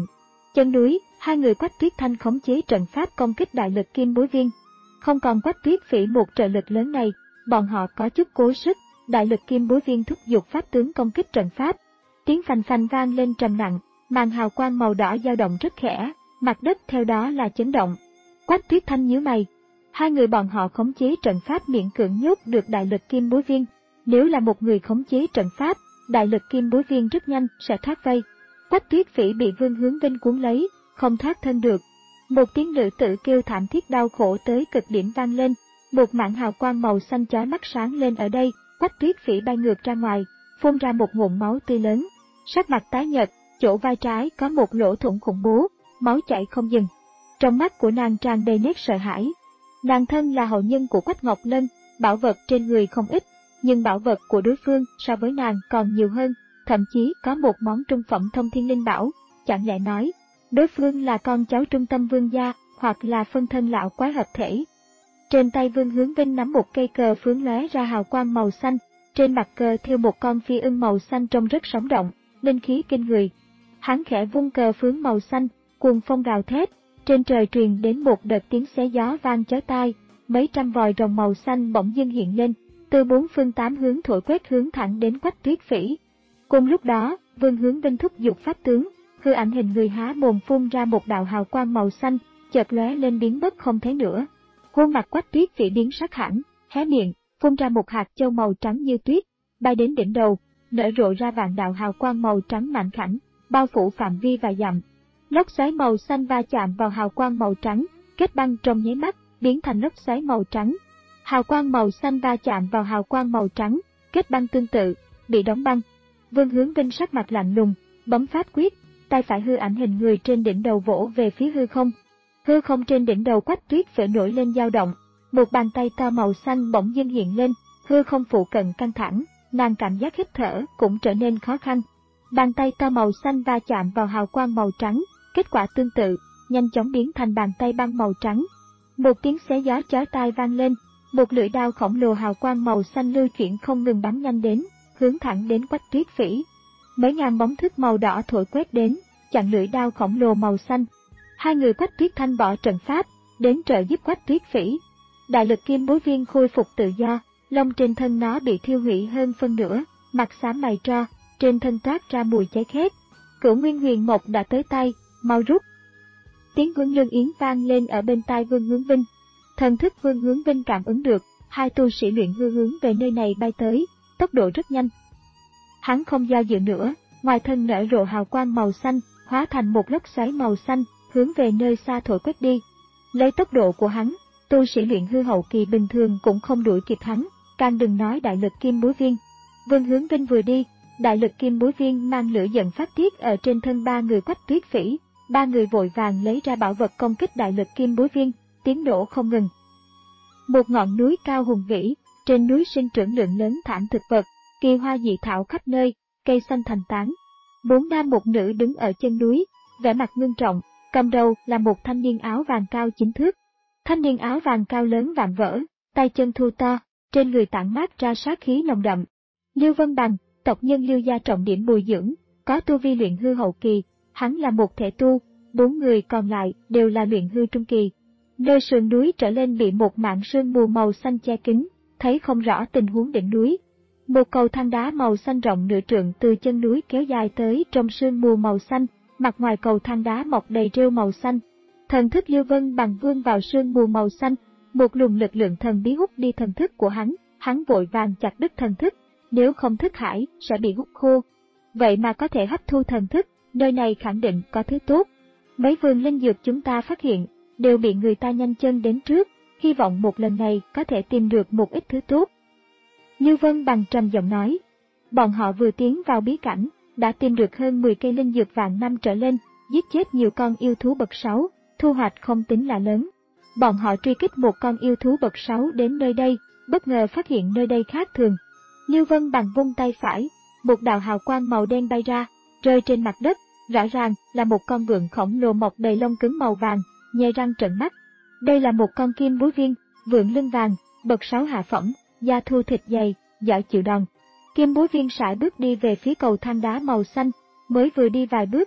Chân núi, hai người Quách Tuyết Thanh khống chế trận pháp công kích đại lực kim bối viên. Không còn Quách Tuyết Phỉ một trợ lực lớn này, bọn họ có chút cố sức, đại lực kim bối viên thúc giục pháp tướng công kích trận pháp. Tiếng phành phành vang lên trầm nặng, màn hào quang màu đỏ dao động rất khẽ, mặt đất theo đó là chấn động. Quách Tuyết Thanh nhíu mày. Hai người bọn họ khống chế trận pháp miễn cưỡng nhốt được đại lực kim bối viên. Nếu là một người khống chế trận pháp, đại lực kim bối viên rất nhanh sẽ thoát vây. Quách Tuyết Phỉ bị Vương Hướng Vinh cuốn lấy, không thoát thân được. Một tiếng nữ tử kêu thảm thiết đau khổ tới cực điểm vang lên, một mảng hào quang màu xanh chói mắt sáng lên ở đây, Quách Tuyết Phỉ bay ngược ra ngoài, phun ra một ngụm máu tươi lớn. Sắc mặt tái nhợt, chỗ vai trái có một lỗ thủng khủng bố, máu chảy không dừng. Trong mắt của nàng tràn đầy nét sợ hãi. Nàng thân là hậu nhân của Quách Ngọc Lân, bảo vật trên người không ít, nhưng bảo vật của đối phương so với nàng còn nhiều hơn, thậm chí có một món trung phẩm thông thiên linh bảo. Chẳng lẽ nói, đối phương là con cháu trung tâm vương gia, hoặc là phân thân lão quái hợp thể. Trên tay Vương Hướng Vinh nắm một cây cờ phướng lóe ra hào quang màu xanh, trên mặt cờ thêu một con phi ưng màu xanh trông rất sống động, linh khí kinh người. Hắn khẽ vung cờ phướng màu xanh, cuồng phong gào thét, trên trời truyền đến một đợt tiếng xé gió vang chói tai, mấy trăm vòi rồng màu xanh bỗng dưng hiện lên, từ bốn phương tám hướng thổi quét hướng thẳng đến Quách Tuyết Phỉ. Cùng lúc đó, Vương Hướng Vinh thúc giục pháp tướng, hư ảnh hình người há mồm phun ra một đạo hào quang màu xanh, chợt lóe lên biến mất không thấy nữa. Khuôn mặt Quách Tuyết Phỉ biến sắc hẳn, hé miệng, phun ra một hạt châu màu trắng như tuyết, bay đến đỉnh đầu, nở rộ ra vạn đạo hào quang màu trắng mảnh khảnh, bao phủ phạm vi vài dặm. Lốc xoáy màu xanh va chạm vào hào quang màu trắng, kết băng trong nháy mắt, biến thành lốc xoáy màu trắng. Hào quang màu xanh va chạm vào hào quang màu trắng, kết băng tương tự, bị đóng băng. Vương Hướng Vinh sắc mặt lạnh lùng, bấm pháp quyết, tay phải hư ảnh hình người trên đỉnh đầu vỗ về phía hư không. Hư không trên đỉnh đầu Quách Tuyết Phỉ nổi lên dao động, một bàn tay to màu xanh bỗng dưng hiện lên, hư không phụ cận căng thẳng, nàng cảm giác hít thở cũng trở nên khó khăn. Bàn tay to màu xanh va chạm vào hào quang màu trắng, kết quả tương tự, nhanh chóng biến thành bàn tay băng màu trắng. Một tiếng xé gió chói tai vang lên, một lưỡi đao khổng lồ hào quang màu xanh lưu chuyển không ngừng bắn nhanh đến, hướng thẳng đến Quách Tuyết Phỉ. Mấy ngàn bóng thức màu đỏ thổi quét đến, chặn lưỡi đao khổng lồ màu xanh. Hai người Quách Tuyết Thanh bỏ trận pháp, đến trợ giúp Quách Tuyết Phỉ. Đại lực kim bối viên khôi phục tự do, lông trên thân nó bị thiêu hủy hơn phân nửa, mặt xám mày tro, trên thân toát ra mùi cháy khét. Cửu Nguyên Huyền Mộc đã tới tay, mau rút. Tiếng Vương Lương Yến vang lên ở bên tai Vương Hướng Vinh. Thần thức Vương Hướng Vinh cảm ứng được, hai tu sĩ luyện hư hướng về nơi này bay tới, tốc độ rất nhanh. Hắn không do dự nữa, ngoài thân nở rộ hào quang màu xanh, hóa thành một lốc xoáy màu xanh, hướng về nơi xa thổi quét đi. Lấy tốc độ của hắn, tu sĩ luyện hư hậu kỳ bình thường cũng không đuổi kịp hắn, càng đừng nói đại lực kim bối viên. Vương Hướng Vinh vừa đi, đại lực kim bối viên mang lửa giận phát tiết ở trên thân ba người Quách Tuyết Phỉ, ba người vội vàng lấy ra bảo vật công kích đại lực kim bối viên, tiếng nổ không ngừng. Một ngọn núi cao hùng vĩ, trên núi sinh trưởng lượng lớn thảm thực vật, kỳ hoa dị thảo khắp nơi, cây xanh thành tán. Bốn nam một nữ đứng ở chân núi, vẻ mặt ngưng trọng, cầm đầu là một thanh niên áo vàng cao chín thước. Thanh niên áo vàng cao lớn vạm vỡ, tay chân thô to, trên người tản mát ra sát khí nồng đậm. Lưu Vân Bằng, tộc nhân Lưu gia trọng điểm bồi dưỡng, có tu vi luyện hư hậu kỳ, hắn là một thể tu, bốn người còn lại đều là luyện hư trung kỳ. Nơi sườn núi trở lên bị một mảng sương mù màu xanh che kín, thấy không rõ tình huống đỉnh núi. Một cầu thang đá màu xanh rộng nửa trượng từ chân núi kéo dài tới trong sương mù màu xanh, mặt ngoài cầu thang đá mọc đầy rêu màu xanh. Thần thức Lưu Vân Bằng vươn vào sương mù màu xanh, một luồng lực lượng thần bí hút đi thần thức của hắn, hắn vội vàng chặt đứt thần thức, nếu không thức hải sẽ bị hút khô. Vậy mà có thể hấp thu thần thức, nơi này khẳng định có thứ tốt. Mấy vườn linh dược chúng ta phát hiện, đều bị người ta nhanh chân đến trước, hy vọng một lần này có thể tìm được một ít thứ tốt. Như Vân Bằng trầm giọng nói, bọn họ vừa tiến vào bí cảnh, đã tìm được hơn mười cây linh dược vạn năm trở lên, giết chết nhiều con yêu thú bậc sáu, thu hoạch không tính là lớn. Bọn họ truy kích một con yêu thú bậc sáu đến nơi đây, bất ngờ phát hiện nơi đây khác thường. Như Vân Bằng vung tay phải, một đạo hào quang màu đen bay ra, rơi trên mặt đất, rõ ràng là một con vượn khổng lồ mọc đầy lông cứng màu vàng, nhe răng trợn mắt. Đây là một con kim bối viên, vượn lưng vàng, bậc sáu hạ phẩm, da thô thịt dày, giỏi chịu đòn. Kim bối viên sải bước đi về phía cầu thang đá màu xanh, mới vừa đi vài bước,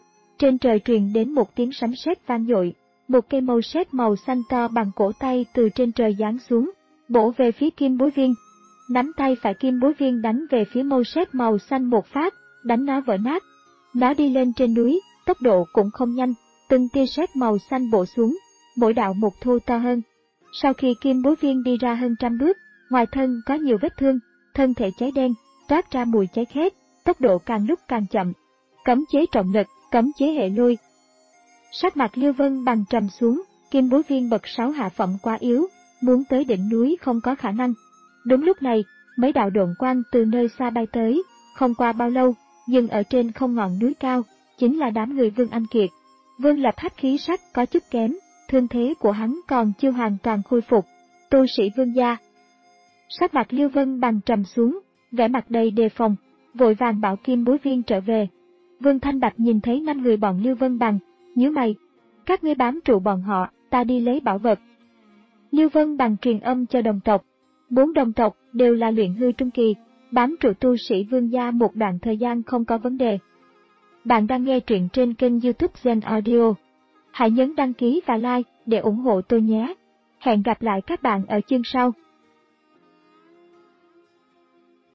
trên trời truyền đến một tiếng sấm sét vang dội, một cây mâu sét màu xanh to bằng cổ tay từ trên trời giáng xuống, bổ về phía Kim Bối Viên. Nắm tay phải Kim Bối Viên đánh về phía mâu sét màu xanh một phát, đánh nó vỡ nát. Nó đi lên trên núi, tốc độ cũng không nhanh, từng tia sét màu xanh bổ xuống, mỗi đạo một thu to hơn. Sau khi Kim Bối Viên đi ra hơn trăm bước, ngoài thân có nhiều vết thương, thân thể cháy đen, toát ra mùi cháy khét, tốc độ càng lúc càng chậm. Cấm chế trọng lực, cấm chế hệ lôi. Sắc mặt Liêu Vân Bằng trầm xuống, Kim Bối Viên bậc sáu hạ phẩm quá yếu, muốn tới đỉnh núi không có khả năng. Đúng lúc này, mấy đạo độn quang từ nơi xa bay tới, không qua bao lâu, dừng ở trên không ngọn núi cao, chính là đám người Vương Anh Kiệt. Vương Lập Hách khí sắc có chút kém, thương thế của hắn còn chưa hoàn toàn khôi phục. Tu sĩ Vương gia. Sắc mặt Liêu Vân Bằng trầm xuống, vẻ mặt đầy đề phòng, vội vàng bảo Kim Bối Viên trở về. Vương Thanh Bạch nhìn thấy năm người bọn Liêu Vân Bằng, nhíu mày, các ngươi bám trụ bọn họ, ta đi lấy bảo vật. Liêu Vân Bằng truyền âm cho đồng tộc, bốn đồng tộc đều là luyện hư trung kỳ, bám trụ tu sĩ Vương gia một đoạn thời gian không có vấn đề. Bạn đang nghe truyện trên kênh YouTube Zen Audio. Hãy nhấn đăng ký và like để ủng hộ tôi nhé. Hẹn gặp lại các bạn ở chương sau.